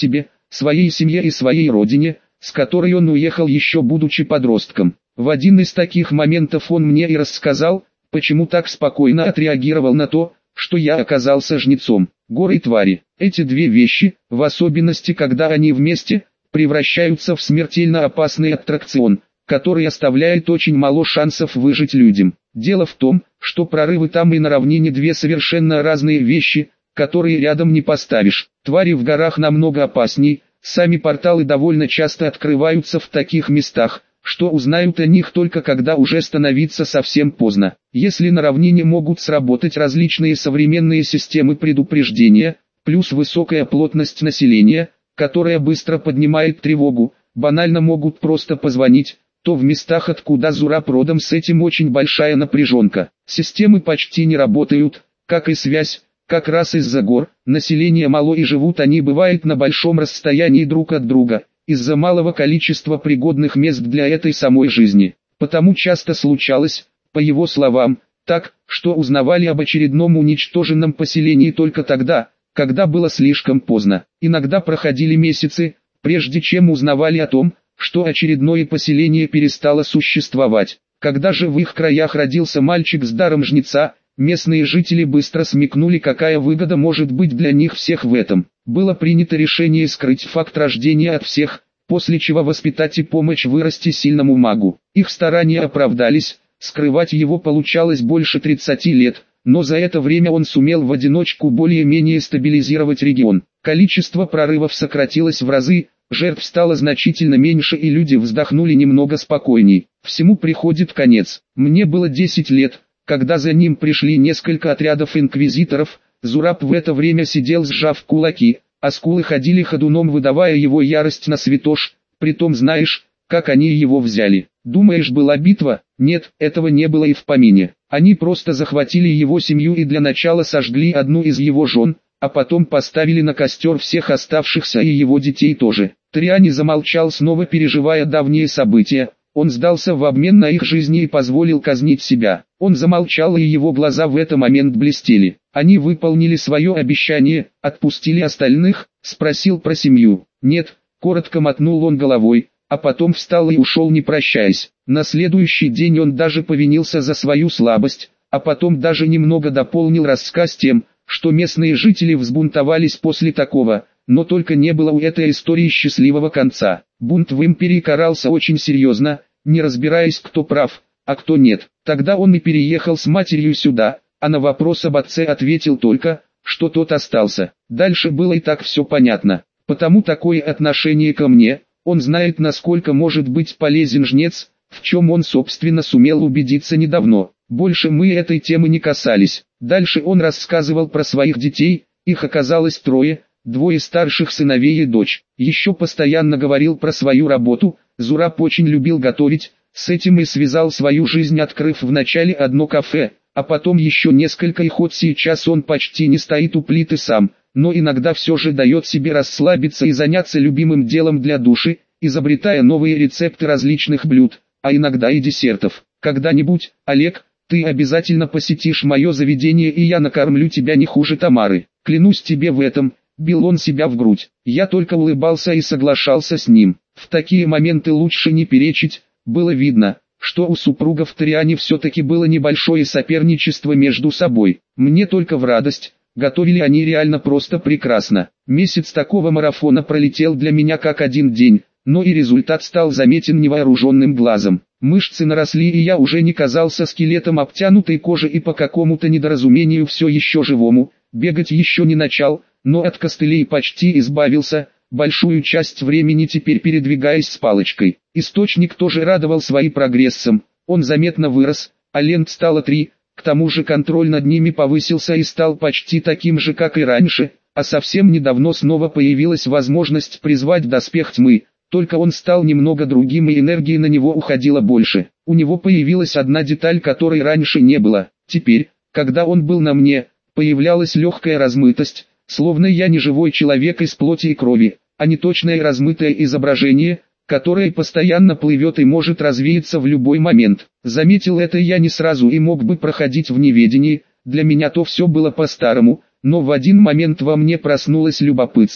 Speaker 1: своей семье и своей родине, с которой он уехал еще будучи подростком. В один из таких моментов он мне и рассказал, почему так спокойно отреагировал на то, что я оказался жнецом. Горы и твари. Эти две вещи, в особенности когда они вместе, превращаются в смертельно опасный аттракцион, который оставляет очень мало шансов выжить людям. Дело в том, что прорывы там и на равнине две совершенно разные вещи, которые рядом не поставишь. Твари в горах намного опасней, сами порталы довольно часто открываются в таких местах, что узнают о них только когда уже становится совсем поздно. Если на равнине могут сработать различные современные системы предупреждения, плюс высокая плотность населения, которая быстро поднимает тревогу, банально могут просто позвонить, то в местах, откуда Зураб родом, с этим очень большая напряженка. Системы почти не работают, как и связь, как раз из-за гор, население мало и живут они бывает на большом расстоянии друг от друга, из-за малого количества пригодных мест для этой самой жизни. Потому часто случалось, по его словам, так, что узнавали об очередном уничтоженном поселении только тогда, когда было слишком поздно. Иногда проходили месяцы, прежде чем узнавали о том, что очередное поселение перестало существовать. Когда же в их краях родился мальчик с даром жнеца, местные жители быстро смекнули, какая выгода может быть для них всех в этом. Было принято решение скрыть факт рождения от всех, после чего воспитать и помочь вырасти сильному магу. Их старания оправдались, скрывать его получалось больше тридцати лет, но за это время он сумел в одиночку более-менее стабилизировать регион. Количество прорывов сократилось в разы, жертв стало значительно меньше и люди вздохнули немного спокойней. Всему приходит конец. Мне было десять лет, когда за ним пришли несколько отрядов инквизиторов. Зураб в это время сидел сжав кулаки, а скулы ходили ходуном, выдавая его ярость на святош. Притом знаешь, как они его взяли? Думаешь, была битва? Нет, этого не было и в помине. Они просто захватили его семью и для начала сожгли одну из его жен, а потом поставили на костер всех оставшихся и его детей тоже. Триани замолчал, снова переживая давние события. Он сдался в обмен на их жизни и позволил казнить себя. Он замолчал, и его глаза в этот момент блестели. Они выполнили свое обещание, отпустили остальных, спросил про семью. Нет, коротко мотнул он головой, а потом встал и ушел, не прощаясь. На следующий день он даже повинился за свою слабость, а потом даже немного дополнил рассказ тем, что местные жители взбунтовались после такого, но только не было у этой истории счастливого конца. Бунт в империи карался очень серьезно, не разбираясь, кто прав, а кто нет. Тогда он и переехал с матерью сюда, а на вопрос об отце ответил только, что тот остался. Дальше было и так все понятно. Потому такое отношение ко мне, он знает, насколько может быть полезен жнец, в чем он собственно сумел убедиться недавно. Больше мы этой темы не касались. Дальше он рассказывал про своих детей, их оказалось трое, двое старших сыновей и дочь. Еще постоянно говорил про свою работу. Зураб очень любил готовить, с этим и связал свою жизнь, открыв вначале одно кафе, а потом еще несколько, и хоть сейчас он почти не стоит у плиты сам, но иногда все же дает себе расслабиться и заняться любимым делом для души, изобретая новые рецепты различных блюд, а иногда и десертов. Когда-нибудь, Олег, ты обязательно посетишь мое заведение, и я накормлю тебя не хуже Тамары. Клянусь тебе в этом. Бил он себя в грудь. Я только улыбался и соглашался с ним. В такие моменты лучше не перечить. Было видно, что у супругов Триани все-таки было небольшое соперничество между собой. Мне только в радость. Готовили они реально просто прекрасно. Месяц такого марафона пролетел для меня как один день, но и результат стал заметен невооруженным глазом. Мышцы наросли, и я уже не казался скелетом обтянутой кожи и по какому-то недоразумению все еще живому. Бегать еще не начал, но от костылей почти избавился, большую часть времени теперь передвигаясь с палочкой. Источник тоже радовал своим прогрессом, он заметно вырос, а лент стало три, к тому же контроль над ними повысился и стал почти таким же, как и раньше, а совсем недавно снова появилась возможность призвать доспех тьмы, только он стал немного другим и энергии на него уходило больше. У него появилась одна деталь, которой раньше не было. Теперь, когда он был на мне, появлялась легкая размытость, словно я не живой человек из плоти и крови, а не точное размытое изображение, которое постоянно плывет и может развеяться в любой момент. Заметил это я не сразу и мог бы проходить в неведении, для меня то все было по-старому, но в один момент во мне проснулось любопытство.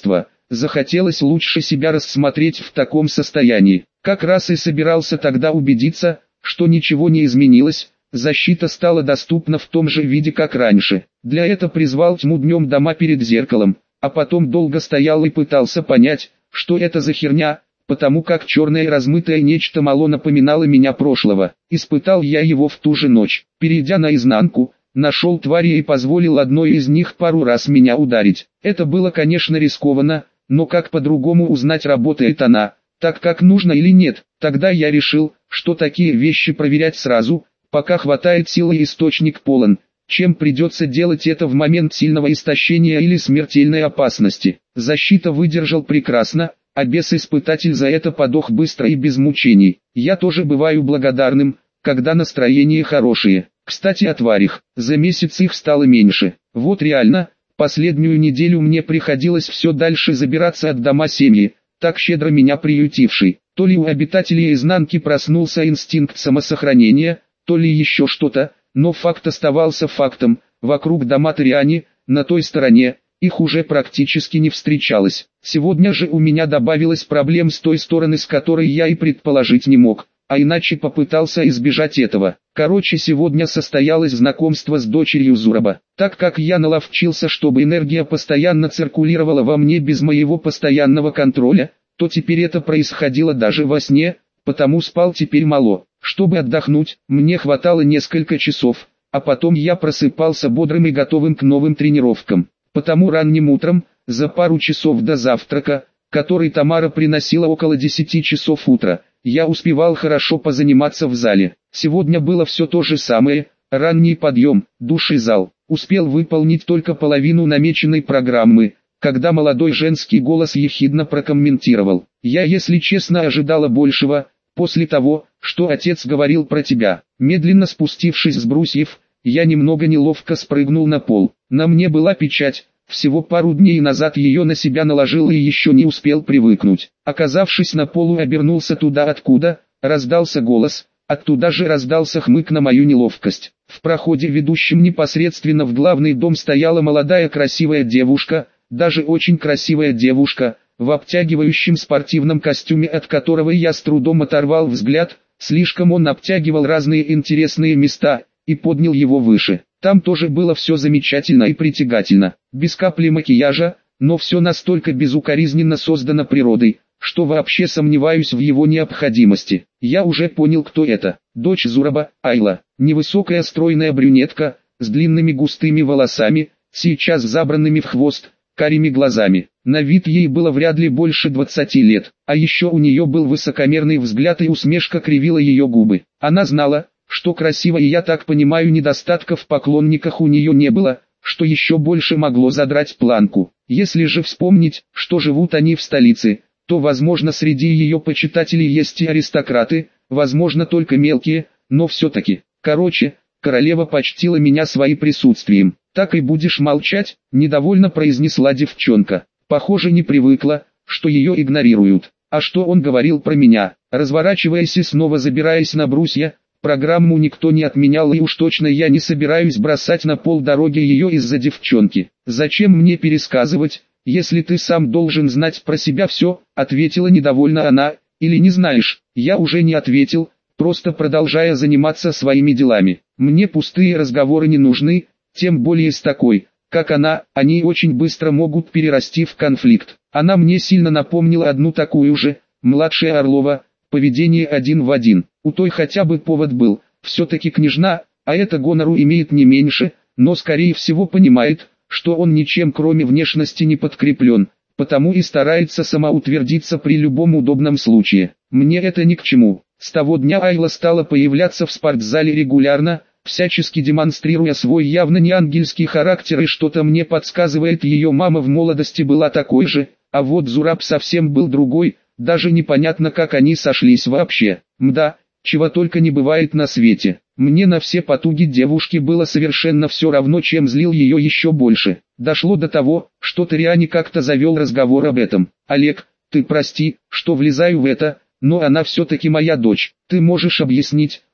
Speaker 1: захотелось лучше себя рассмотреть в таком состоянии. Как раз и собирался тогда убедиться, что ничего не изменилось, защита стала доступна в том же виде как раньше. Для этого призвал тьму днем дома перед зеркалом, а потом долго стоял и пытался понять, что это за херня, потому как черное размытое нечто мало напоминало меня прошлого. Испытал я его в ту же ночь. Перейдя наизнанку, нашел твари и позволил одной из них пару раз меня ударить. Это было, конечно, рискованно, но как по-другому узнать, работает она так как нужно или нет? Тогда я решил, что такие вещи проверять сразу, пока хватает силы и источник полон, чем придется делать это в момент сильного истощения или смертельной опасности. Защита выдержал прекрасно, а бес-испытатель за это подох быстро и без мучений. Я тоже бываю благодарным, когда настроение хорошее. Кстати, о тварях. За месяц их стало меньше. Вот реально, последнюю неделю мне приходилось все дальше забираться от дома семьи, так щедро меня приютивший. То ли у обитателей изнанки проснулся инстинкт самосохранения, то ли еще что-то, но факт оставался фактом. Вокруг дома Ториани, на той стороне, их уже практически не встречалось. Сегодня же у меня добавилось проблем с той стороны, с которой я и предположить не мог, а иначе попытался избежать этого. Короче, сегодня состоялось знакомство с дочерью Зураба. Так как я наловчился, чтобы энергия постоянно циркулировала во мне без моего постоянного контроля, то теперь это происходило даже во сне, потому спал теперь мало. Чтобы отдохнуть, мне хватало несколько часов, а потом я просыпался бодрым и готовым к новым тренировкам. Потому ранним утром, за пару часов до завтрака, который Тамара приносила около десяти часов утра, я успевал хорошо позаниматься в зале. Сегодня было все то же самое: ранний подъем, душ и зал. Успел выполнить только половину намеченной программы, когда молодой женский голос ехидно прокомментировал: «Я, если честно, ожидала большего, после того, что отец говорил про тебя». Медленно спустившись с брусьев, я немного неловко спрыгнул на пол. На мне была печать, всего пару дней назад ее на себя наложил и еще не успел привыкнуть. Оказавшись на полу, обернулся туда, откуда раздался голос, оттуда же раздался хмык на мою неловкость. В проходе, ведущем непосредственно в главный дом, стояла молодая красивая девушка, даже очень красивая девушка, в обтягивающем спортивном костюме, от которого я с трудом оторвал взгляд, слишком он обтягивал разные интересные места, и поднял его выше. Там тоже было все замечательно и притягательно, без капли макияжа, но все настолько безукоризненно создано природой, что вообще сомневаюсь в его необходимости. Я уже понял, кто это. Дочь Зураба, Айла, невысокая стройная брюнетка, с длинными густыми волосами, сейчас забранными в хвост, карими глазами. На вид ей было вряд ли больше двадцати лет, а еще у нее был высокомерный взгляд и усмешка кривила ее губы. Она знала, что красиво, и я так понимаю, недостатков в поклонниках у нее не было, что еще больше могло задрать планку. Если же вспомнить, что живут они в столице, то возможно среди ее почитателей есть и аристократы, возможно только мелкие, но все-таки. Короче, королева почтила меня своим присутствием. «Так и будешь молчать?» – недовольно произнесла девчонка. Похоже, не привыкла, что ее игнорируют. А что он говорил про меня? Разворачиваясь и снова забираясь на брусья, программу никто не отменял, и уж точно я не собираюсь бросать на полдороги ее из-за девчонки. «Зачем мне пересказывать, если ты сам должен знать про себя все?» — ответила недовольно она. «Или не знаешь?» Я уже не ответил, просто продолжая заниматься своими делами. Мне пустые разговоры не нужны, тем более с такой, как она, они очень быстро могут перерасти в конфликт. Она мне сильно напомнила одну такую же, младшая Орлова, поведение один в один. У той хотя бы повод был, все-таки княжна, а это гонору имеет не меньше, но скорее всего понимает, что он ничем кроме внешности не подкреплен, потому и старается самоутвердиться при любом удобном случае. Мне это ни к чему. С того дня Айла стала появляться в спортзале регулярно, всячески демонстрируя свой явно не ангельский характер, и что-то мне подсказывает, ее мама в молодости была такой же, а вот Зураб совсем был другой, даже непонятно, как они сошлись вообще. Мда, чего только не бывает на свете. Мне на все потуги девушки было совершенно все равно, чем злил ее еще больше. Дошло до того, что Ториани как-то завел разговор об этом. «Олег, ты прости, что влезаю в это, но она все-таки моя дочь. Ты можешь объяснить,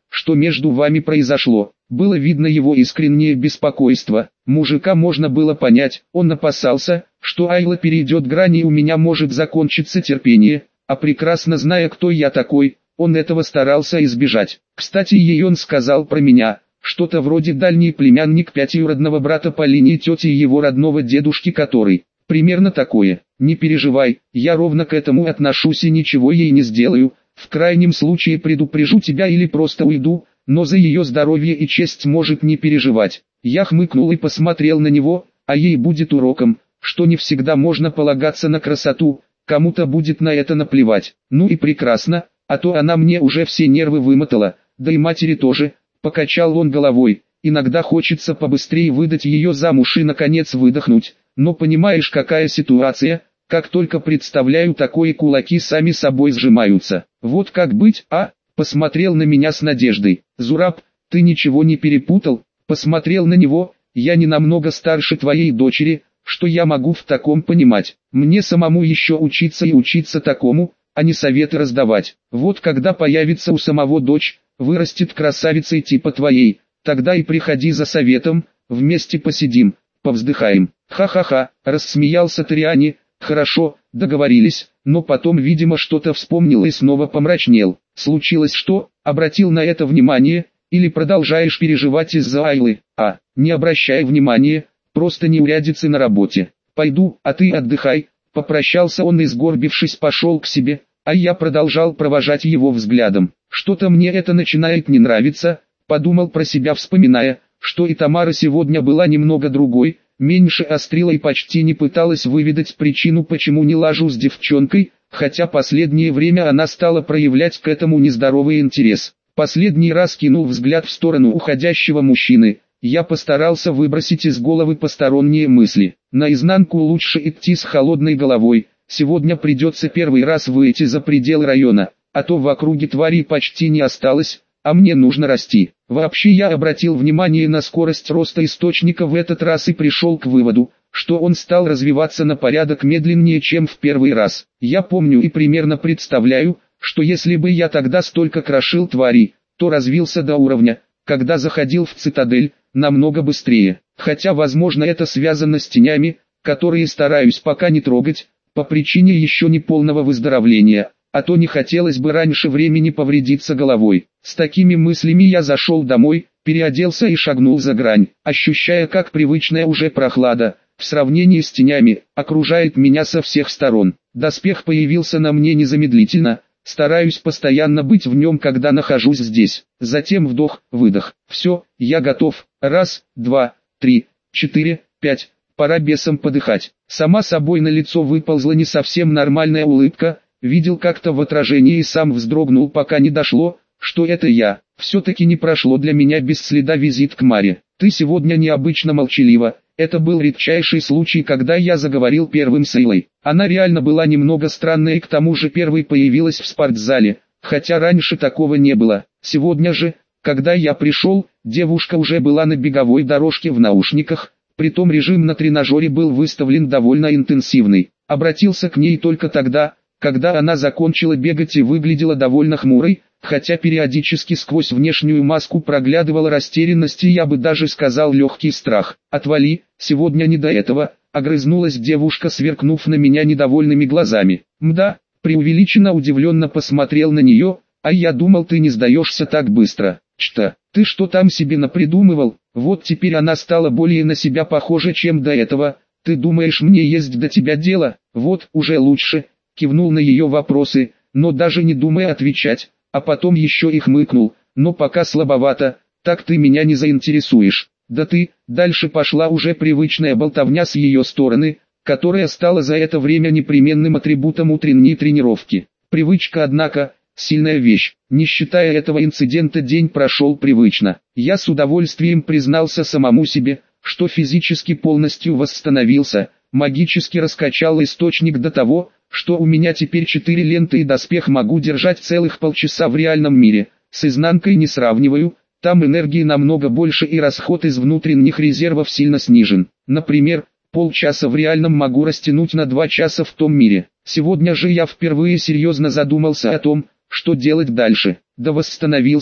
Speaker 1: что между вами произошло. Было видно его искреннее беспокойство. Мужика можно было понять, он опасался, что Айла перейдет грани и у меня может закончиться терпение, а прекрасно зная, кто я такой, он этого старался избежать. Кстати, ей он сказал про меня, что-то вроде дальний племянник пятиюродного брата по линии тети и его родного дедушки, который... Примерно такое. Не переживай, я ровно к этому отношусь и ничего ей не сделаю, в крайнем случае предупрежу тебя или просто уйду, но за ее здоровье и честь может не переживать. Я хмыкнул и посмотрел на него, а ей будет уроком, что не всегда можно полагаться на красоту, кому-то будет на это наплевать. Ну и прекрасно, а то она мне уже все нервы вымотала, да и матери тоже, покачал он головой. Иногда хочется побыстрее выдать ее замуж и наконец выдохнуть. Но понимаешь, какая ситуация, как только представляю такое, кулаки сами собой сжимаются. Вот как быть, а? Посмотрел на меня с надеждой. Зураб, ты ничего не перепутал? Посмотрел на него, я не намного старше твоей дочери, что я могу в таком понимать? Мне самому еще учиться и учиться такому, а не советы раздавать. Вот когда появится у самого дочь, вырастет красавицей типа твоей, тогда и приходи за советом, вместе посидим, повздыхаем. Ха-ха-ха, рассмеялся Ториани. Хорошо, договорились, но потом, видимо, что-то вспомнил и снова помрачнел. Случилось что? Обратил на это внимание, или продолжаешь переживать из-за Айлы? А, не обращай внимания, просто неурядицы на работе. Пойду, а ты отдыхай. Попрощался он и, сгорбившись, пошел к себе, а я продолжал провожать его взглядом. Что-то мне это начинает не нравиться, подумал про себя, вспоминая, что и Тамара сегодня была немного другой, меньше острила и почти не пыталась выведать причину, почему не лажу с девчонкой, хотя последнее время она стала проявлять к этому нездоровый интерес. Последний раз кинул взгляд в сторону уходящего мужчины, я постарался выбросить из головы посторонние мысли. Наизнанку лучше идти с холодной головой, сегодня придется первый раз выйти за пределы района, а то в округе тварей почти не осталось, а мне нужно расти. Вообще я обратил внимание на скорость роста источника в этот раз и пришел к выводу, что он стал развиваться на порядок медленнее, чем в первый раз. Я помню и примерно представляю, что если бы я тогда столько крошил тварей, то развился до уровня, когда заходил в цитадель, намного быстрее. Хотя возможно это связано с тенями, которые стараюсь пока не трогать, по причине еще не полного выздоровления. А то не хотелось бы раньше времени повредиться головой. С такими мыслями я зашел домой, переоделся и шагнул за грань, ощущая, как привычная уже прохлада, в сравнении с тенями, окружает меня со всех сторон. Доспех появился на мне незамедлительно, стараюсь постоянно быть в нем, когда нахожусь здесь. Затем вдох, выдох. Все, я готов. Раз, два, три, четыре, пять. Пора бесом подыхать. Сама собой на лицо выползла не совсем нормальная улыбка. Видел как-то в отражении и сам вздрогнул, пока не дошло, что это я. Все-таки не прошло для меня без следа визит к Маре. Ты сегодня необычно молчалива. Это был редчайший случай, когда я заговорил первым с Эйлой. Она реально была немного странная и к тому же первой появилась в спортзале, хотя раньше такого не было. Сегодня же, когда я пришел, девушка уже была на беговой дорожке в наушниках, притом режим на тренажере был выставлен довольно интенсивный. Обратился к ней только тогда, когда она закончила бегать и выглядела довольно хмурой, хотя периодически сквозь внешнюю маску проглядывала растерянность и, я бы даже сказал, легкий страх. «Отвали, сегодня не до этого», — огрызнулась девушка, сверкнув на меня недовольными глазами. «Мда», преувеличенно удивленно посмотрел на нее, «а я думал, ты не сдаешься так быстро». «Что, ты что там себе напридумывал? Вот теперь она стала более на себя похожа, чем до этого. Ты думаешь, мне есть до тебя дело? Вот, уже лучше». Кивнул на ее вопросы, но даже не думая отвечать, а потом еще и хмыкнул, но пока слабовато, так ты меня не заинтересуешь. Да ты, дальше пошла уже привычная болтовня с ее стороны, которая стала за это время непременным атрибутом утренней тренировки. Привычка, однако, сильная вещь. Не считая этого инцидента, день прошел привычно. Я с удовольствием признался самому себе, что физически полностью восстановился, магически раскачал источник до того, что у меня теперь четыре ленты и доспех могу держать целых полчаса в реальном мире. С изнанкой не сравниваю, там энергии намного больше и расход из внутренних резервов сильно снижен. Например, полчаса в реальном могу растянуть на два часа в том мире. Сегодня же я впервые серьезно задумался о том, что делать дальше. Да восстановился,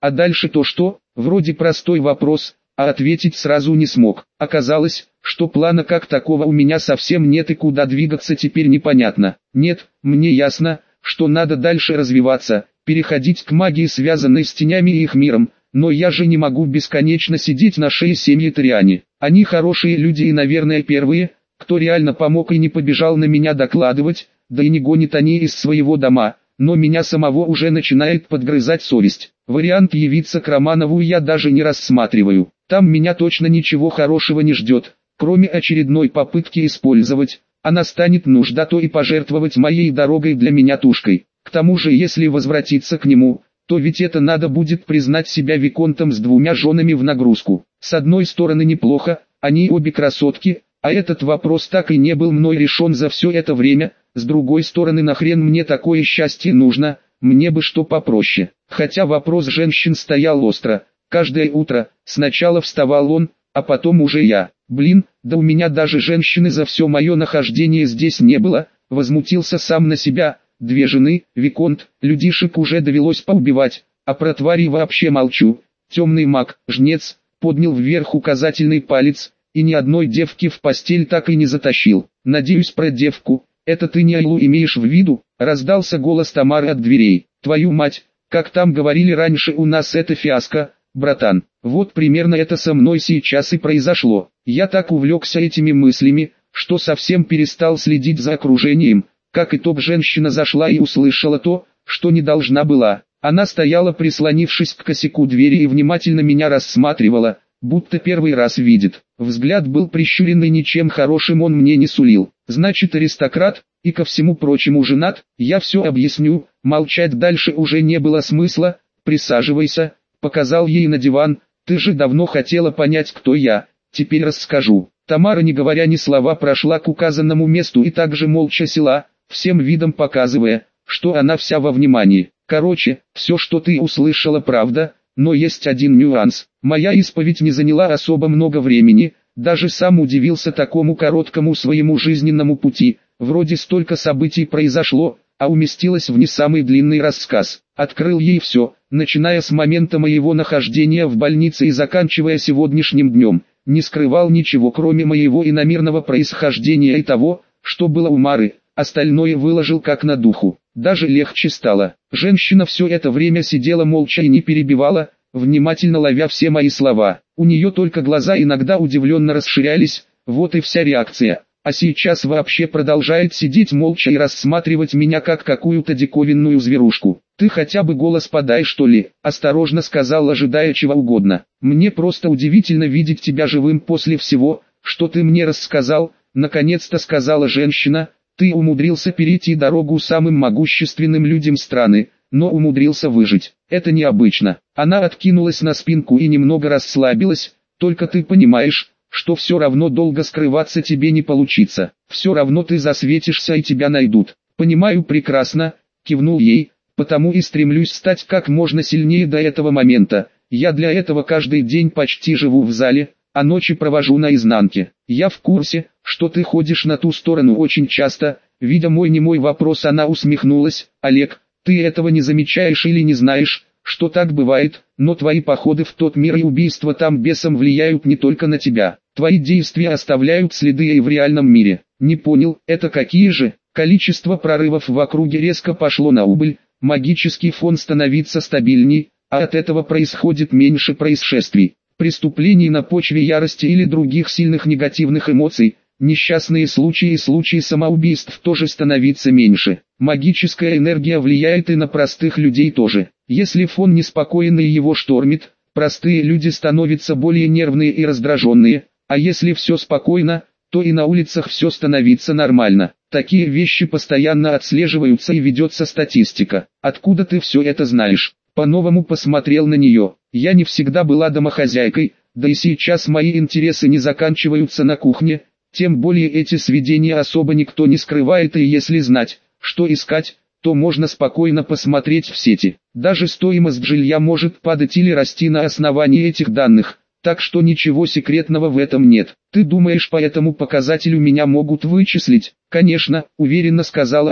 Speaker 1: А дальше то что? Вроде простой вопрос, а ответить сразу не смог. Оказалось, что плана как такого у меня совсем нет и куда двигаться теперь непонятно. Нет, мне ясно, что надо дальше развиваться, переходить к магии, связанной с тенями и их миром, но я же не могу бесконечно сидеть на шее семьи Ториани. Они хорошие люди и, наверное, первые, кто реально помог и не побежал на меня докладывать, да и не гонит они из своего дома, но меня самого уже начинает подгрызать совесть. Вариант явиться к Романову я даже не рассматриваю. Там меня точно ничего хорошего не ждет, кроме очередной попытки использовать, а настанет нужда, то и пожертвовать моей дорогой для меня тушкой. К тому же, если возвратиться к нему, то ведь это надо будет признать себя виконтом с двумя женами в нагрузку. С одной стороны неплохо, они обе красотки, а этот вопрос так и не был мной решен за все это время. С другой стороны, нахрен мне такое счастье нужно, мне бы что попроще. Хотя вопрос женщин стоял остро. Каждое утро, сначала вставал он, а потом уже я. Блин, да у меня даже женщины за все мое нахождение здесь не было, возмутился сам на себя. Две жены, виконт, людишек уже довелось поубивать, а про твари вообще молчу. Темный маг, жнец, поднял вверх указательный палец, и ни одной девки в постель так и не затащил. Надеюсь, про девку, это ты не Айлу имеешь в виду? Раздался голос Тамары от дверей. Твою мать, как там говорили раньше, у нас это фиаско, братан. Вот примерно это со мной сейчас и произошло. Я так увлекся этими мыслями, что совсем перестал следить за окружением. Как итог, женщина зашла и услышала то, что не должна была. Она стояла, прислонившись к косяку двери, и внимательно меня рассматривала, будто первый раз видит. Взгляд был прищуренный, ничем хорошим он мне не сулил. Значит, аристократ, и ко всему прочему женат. Я все объясню, молчать дальше уже не было смысла. Присаживайся, показал ей на диван. Ты же давно хотела понять, кто я, теперь расскажу. Тамара, не говоря ни слова, прошла к указанному месту и также молча села, всем видом показывая, что она вся во внимании. Короче, все, что ты услышала, правда, но есть один нюанс. Моя исповедь не заняла особо много времени, даже сам удивился такому короткому своему жизненному пути. Вроде столько событий произошло, а уместилось в не самый длинный рассказ. Открыл ей все, начиная с момента моего нахождения в больнице и заканчивая сегодняшним днем. Не скрывал ничего, кроме моего иномирного происхождения и того, что было у Мары. Остальное выложил как на духу. Даже легче стало. Женщина все это время сидела молча и не перебивала, внимательно ловя все мои слова. У нее только глаза иногда удивленно расширялись, вот и вся реакция. А сейчас вообще продолжает сидеть молча и рассматривать меня как какую-то диковинную зверушку. «Ты хотя бы голос подай, что ли?» – осторожно сказал, ожидая чего угодно. «Мне просто удивительно видеть тебя живым после всего, что ты мне рассказал», – наконец-то сказала женщина. «Ты умудрился перейти дорогу самым могущественным людям страны, но умудрился выжить. Это необычно». Она откинулась на спинку и немного расслабилась. «Только ты понимаешь, что все равно долго скрываться тебе не получится. Все равно ты засветишься и тебя найдут». «Понимаю прекрасно», — кивнул ей, «потому и стремлюсь стать как можно сильнее до этого момента. Я для этого каждый день почти живу в зале, а ночи провожу наизнанке. Я в курсе, что ты ходишь на ту сторону очень часто». Видя мой немой вопрос, она усмехнулась. «Олег, ты этого не замечаешь или не знаешь, что так бывает, но твои походы в тот мир и убийства там бесом влияют не только на тебя. Твои действия оставляют следы и в реальном мире». «Не понял, это какие же?» Количество прорывов в округе резко пошло на убыль, магический фон становится стабильней, а от этого происходит меньше происшествий, преступлений на почве ярости или других сильных негативных эмоций. Несчастные случаи и случаи самоубийств тоже становится меньше. Магическая энергия влияет и на простых людей тоже. Если фон неспокойный и его штормит, простые люди становятся более нервные и раздраженные, а если все спокойно, то и на улицах все становится нормально. Такие вещи постоянно отслеживаются и ведется статистика. «Откуда ты все это знаешь?» По-новому посмотрел на нее. «Я не всегда была домохозяйкой, да и сейчас мои интересы не заканчиваются на кухне. Тем более эти сведения особо никто не скрывает, и если знать, что искать, то можно спокойно посмотреть в сети. Даже стоимость жилья может падать или расти на основании этих данных, так что ничего секретного в этом нет. Ты думаешь, по этому показателю меня могут вычислить?» «Конечно», уверенно сказала она,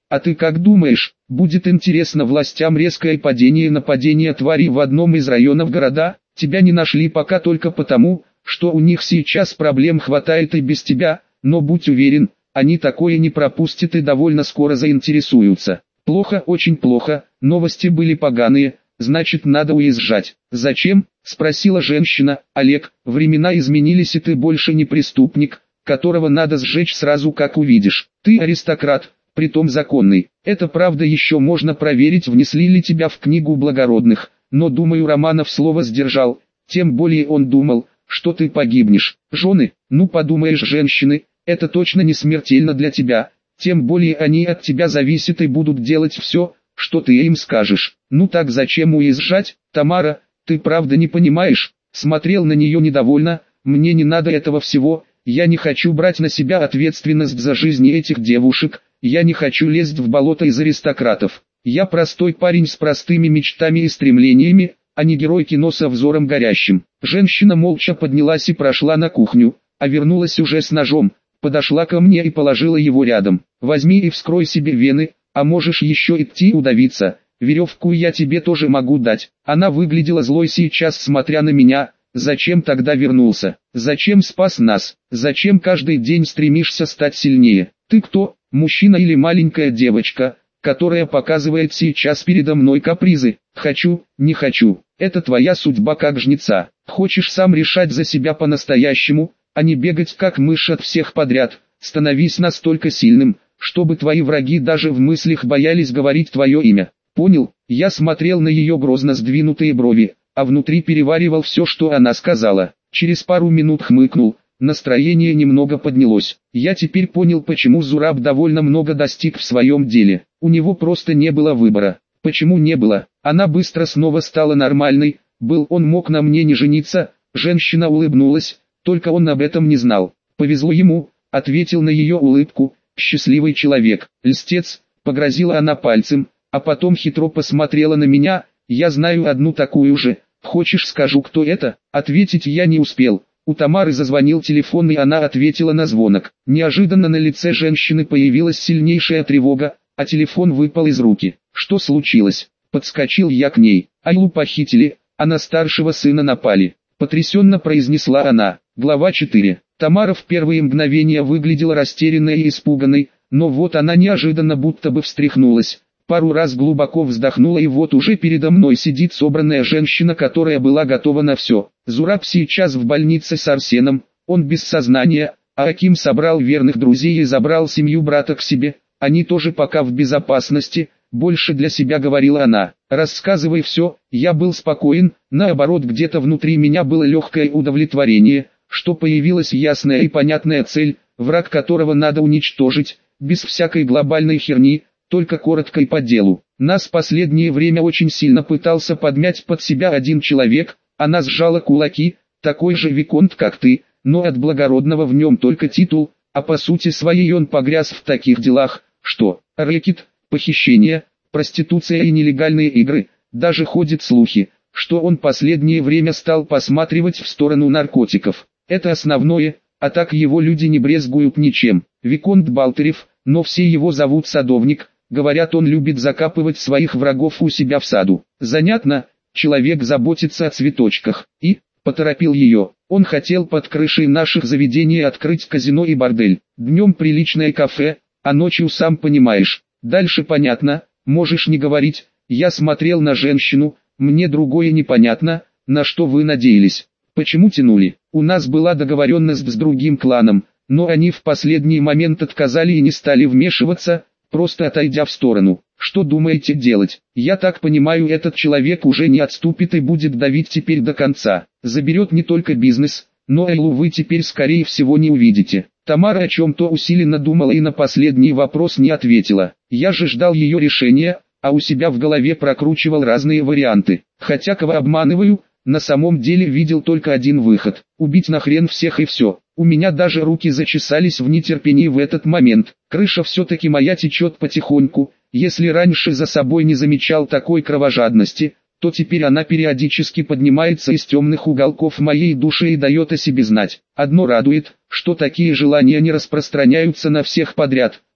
Speaker 1: А ты как думаешь, будет интересно властям резкое падение нападения твари в одном из районов города? Тебя не нашли пока только потому, что у них сейчас проблем хватает и без тебя, но будь уверен, они такое не пропустят и довольно скоро заинтересуются. Плохо, очень плохо, новости были поганые, значит надо уезжать. Зачем? Спросила женщина. Олег, времена изменились и ты больше не преступник, которого надо сжечь сразу как увидишь. Ты аристократ, притом законный. Это правда еще можно проверить, внесли ли тебя в книгу благородных, но думаю Романов слово сдержал, тем более он думал, что ты погибнешь. Жены, ну подумаешь, женщины, это точно не смертельно для тебя, тем более они от тебя зависят и будут делать все, что ты им скажешь. Ну так зачем уезжать, Тамара, ты правда не понимаешь? Смотрел на нее недовольно, мне не надо этого всего, я не хочу брать на себя ответственность за жизни этих девушек, я не хочу лезть в болото из аристократов. Я простой парень с простыми мечтами и стремлениями, а не герой кино со взором горящим. Женщина молча поднялась и прошла на кухню, а вернулась уже с ножом, подошла ко мне и положила его рядом. Возьми и вскрой себе вены, а можешь еще идти удавиться, веревку я тебе тоже могу дать. Она выглядела злой сейчас, смотря на меня. Зачем тогда вернулся? Зачем спас нас? Зачем каждый день стремишься стать сильнее? Ты кто, мужчина или маленькая девочка, которая показывает сейчас передо мной капризы? Хочу, не хочу. Это твоя судьба как жнеца. Хочешь сам решать за себя по-настоящему, а не бегать как мышь от всех подряд. Становись настолько сильным, чтобы твои враги даже в мыслях боялись говорить твое имя. Понял? Я смотрел на ее грозно сдвинутые брови, а внутри переваривал все, что она сказала. Через пару минут хмыкнул, настроение немного поднялось. Я теперь понял, почему Зураб довольно много достиг в своем деле. У него просто не было выбора. Почему не было? Она быстро снова стала нормальной, был он мог на мне не жениться. Женщина улыбнулась, только он об этом не знал. Повезло ему, ответил на ее улыбку, счастливый человек. Льстец, погрозила она пальцем, а потом хитро посмотрела на меня. Я знаю одну такую же. Хочешь, скажу, кто это? Ответить я не успел. У Тамары зазвонил телефон, и она ответила на звонок. Неожиданно на лице женщины появилась сильнейшая тревога, а телефон выпал из руки. Что случилось? Подскочил я к ней. Айлу похитили, а на старшего сына напали. Потрясенно произнесла она. Глава четыре. Тамара в первые мгновения выглядела растерянной и испуганной, но вот она неожиданно будто бы встряхнулась. Пару раз глубоко вздохнула, и вот уже передо мной сидит собранная женщина, которая была готова на все. Зураб сейчас в больнице с Арсеном, он без сознания, а Аким собрал верных друзей и забрал семью брата к себе, они тоже пока в безопасности, больше для себя говорила она. Рассказывай все, я был спокоен, наоборот где-то внутри меня было легкое удовлетворение, что появилась ясная и понятная цель, враг которого надо уничтожить, без всякой глобальной херни, только коротко и по делу. Нас последнее время очень сильно пытался подмять под себя один человек, она сжала кулаки, такой же виконт как ты, но от благородного в нем только титул, а по сути своей он погряз в таких делах, что рэкет, похищение, проституция и нелегальные игры. Даже ходят слухи, что он последнее время стал посматривать в сторону наркотиков. Это основное, а так его люди не брезгуют ничем. Виконт Балтерев, но все его зовут Садовник. Говорят, он любит закапывать своих врагов у себя в саду. Занятно, человек заботится о цветочках. И, поторопил ее, он хотел под крышей наших заведений открыть казино и бордель. Днем приличное кафе, а ночью сам понимаешь. Дальше понятно, можешь не говорить. Я смотрел на женщину, мне другое непонятно, на что вы надеялись. Почему тянули? У нас была договоренность с другим кланом, но они в последний момент отказали и не стали вмешиваться, просто отойдя в сторону. Что думаете делать? Я так понимаю, этот человек уже не отступит и будет давить теперь до конца. Заберет не только бизнес, но Айлу вы теперь скорее всего не увидите. Тамара о чем-то усиленно думала и на последний вопрос не ответила. Я же ждал ее решения, а у себя в голове прокручивал разные варианты. Хотя кого обманываю, на самом деле видел только один выход. Убить нахрен всех и все. У меня даже руки зачесались в нетерпении в этот момент. Крыша все-таки моя течет потихоньку. Если раньше за собой не замечал такой кровожадности, то теперь она периодически поднимается из темных уголков моей души и дает о себе знать. Одно радует, что такие желания не распространяются на всех подряд,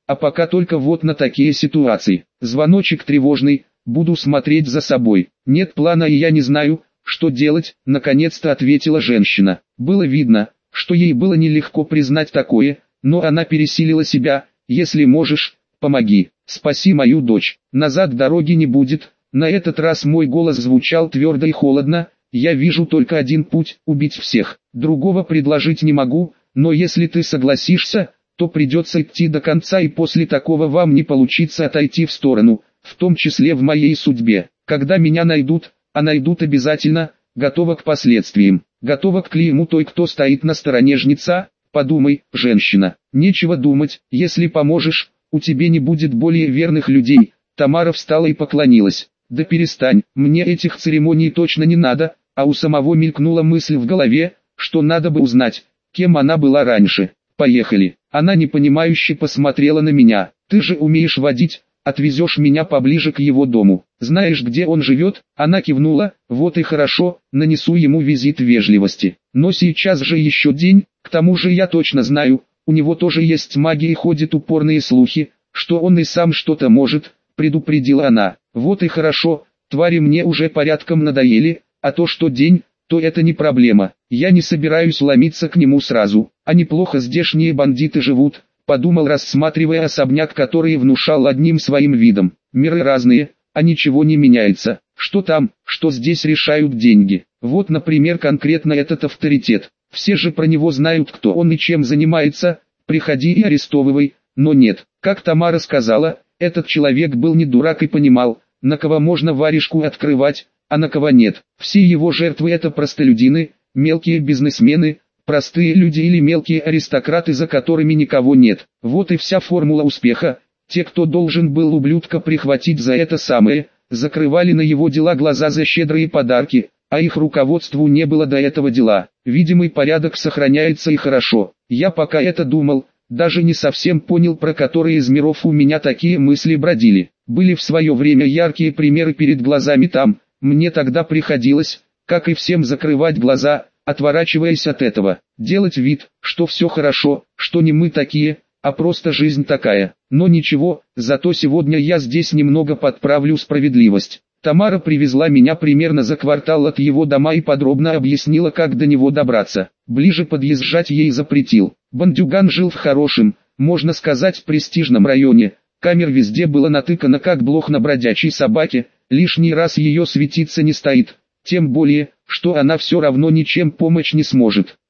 Speaker 1: а пока только вот на такие ситуации. Звоночек тревожный, буду смотреть за собой. Нет плана и я не знаю, что делать, наконец-то ответила женщина. Было видно, что ей было нелегко признать такое, но она пересилила себя. Если можешь, помоги, спаси мою дочь. Назад дороги не будет. На этот раз мой голос звучал твердо и холодно. Я вижу только один путь – убить всех. Другого предложить не могу, но если ты согласишься, то придется идти до конца, и после такого вам не получится отойти в сторону, в том числе в моей судьбе. Когда меня найдут, а найдут обязательно, готова к последствиям, готова к клейму той, кто стоит на стороне жнеца. Подумай, женщина, нечего думать, если поможешь, у тебя не будет более верных людей. Тамара встала и поклонилась. Да перестань, мне этих церемоний точно не надо. А у самого мелькнула мысль в голове, что надо бы узнать, кем она была раньше. Поехали. Она непонимающе посмотрела на меня. Ты же умеешь водить, отвезешь меня поближе к его дому. Знаешь, где он живет? Она кивнула. Вот и хорошо, нанесу ему визит вежливости. Но сейчас же еще день, к тому же я точно знаю, у него тоже есть магия и ходят упорные слухи, что он и сам что-то может, предупредила она. Вот и хорошо, твари мне уже порядком надоели. А то, что день, то это не проблема. Я не собираюсь ломиться к нему сразу. А неплохо здешние бандиты живут, подумал, рассматривая особняк, который внушал одним своим видом. Миры разные, а ничего не меняется. Что там, что здесь решают деньги. Вот, например, конкретно этот авторитет. Все же про него знают, кто он и чем занимается. Приходи и арестовывай. Но нет, как Тамара сказала, этот человек был не дурак и понимал, на кого можно варежку открывать, а на кого нет. Все его жертвы — это простолюдины, мелкие бизнесмены, простые люди или мелкие аристократы, за которыми никого нет. Вот и вся формула успеха. Те, кто должен был ублюдка прихватить за это самое, закрывали на его дела глаза за щедрые подарки, а их руководству не было до этого дела. Видимый порядок сохраняется и хорошо. Я пока это думал, даже не совсем понял, про которые из миров у меня такие мысли бродили. Были в свое время яркие примеры перед глазами там. Мне тогда приходилось, как и всем, закрывать глаза, отворачиваясь от этого, делать вид, что все хорошо, что не мы такие, а просто жизнь такая. Но ничего, зато сегодня я здесь немного подправлю справедливость. Тамара привезла меня примерно за квартал от его дома и подробно объяснила, как до него добраться. Ближе подъезжать ей запретил. Бандюган жил в хорошем, можно сказать, престижном районе. Камер везде было натыкано как блох на бродячей собаке. Лишний раз ее светиться не стоит, тем более, что она все равно ничем помочь не сможет.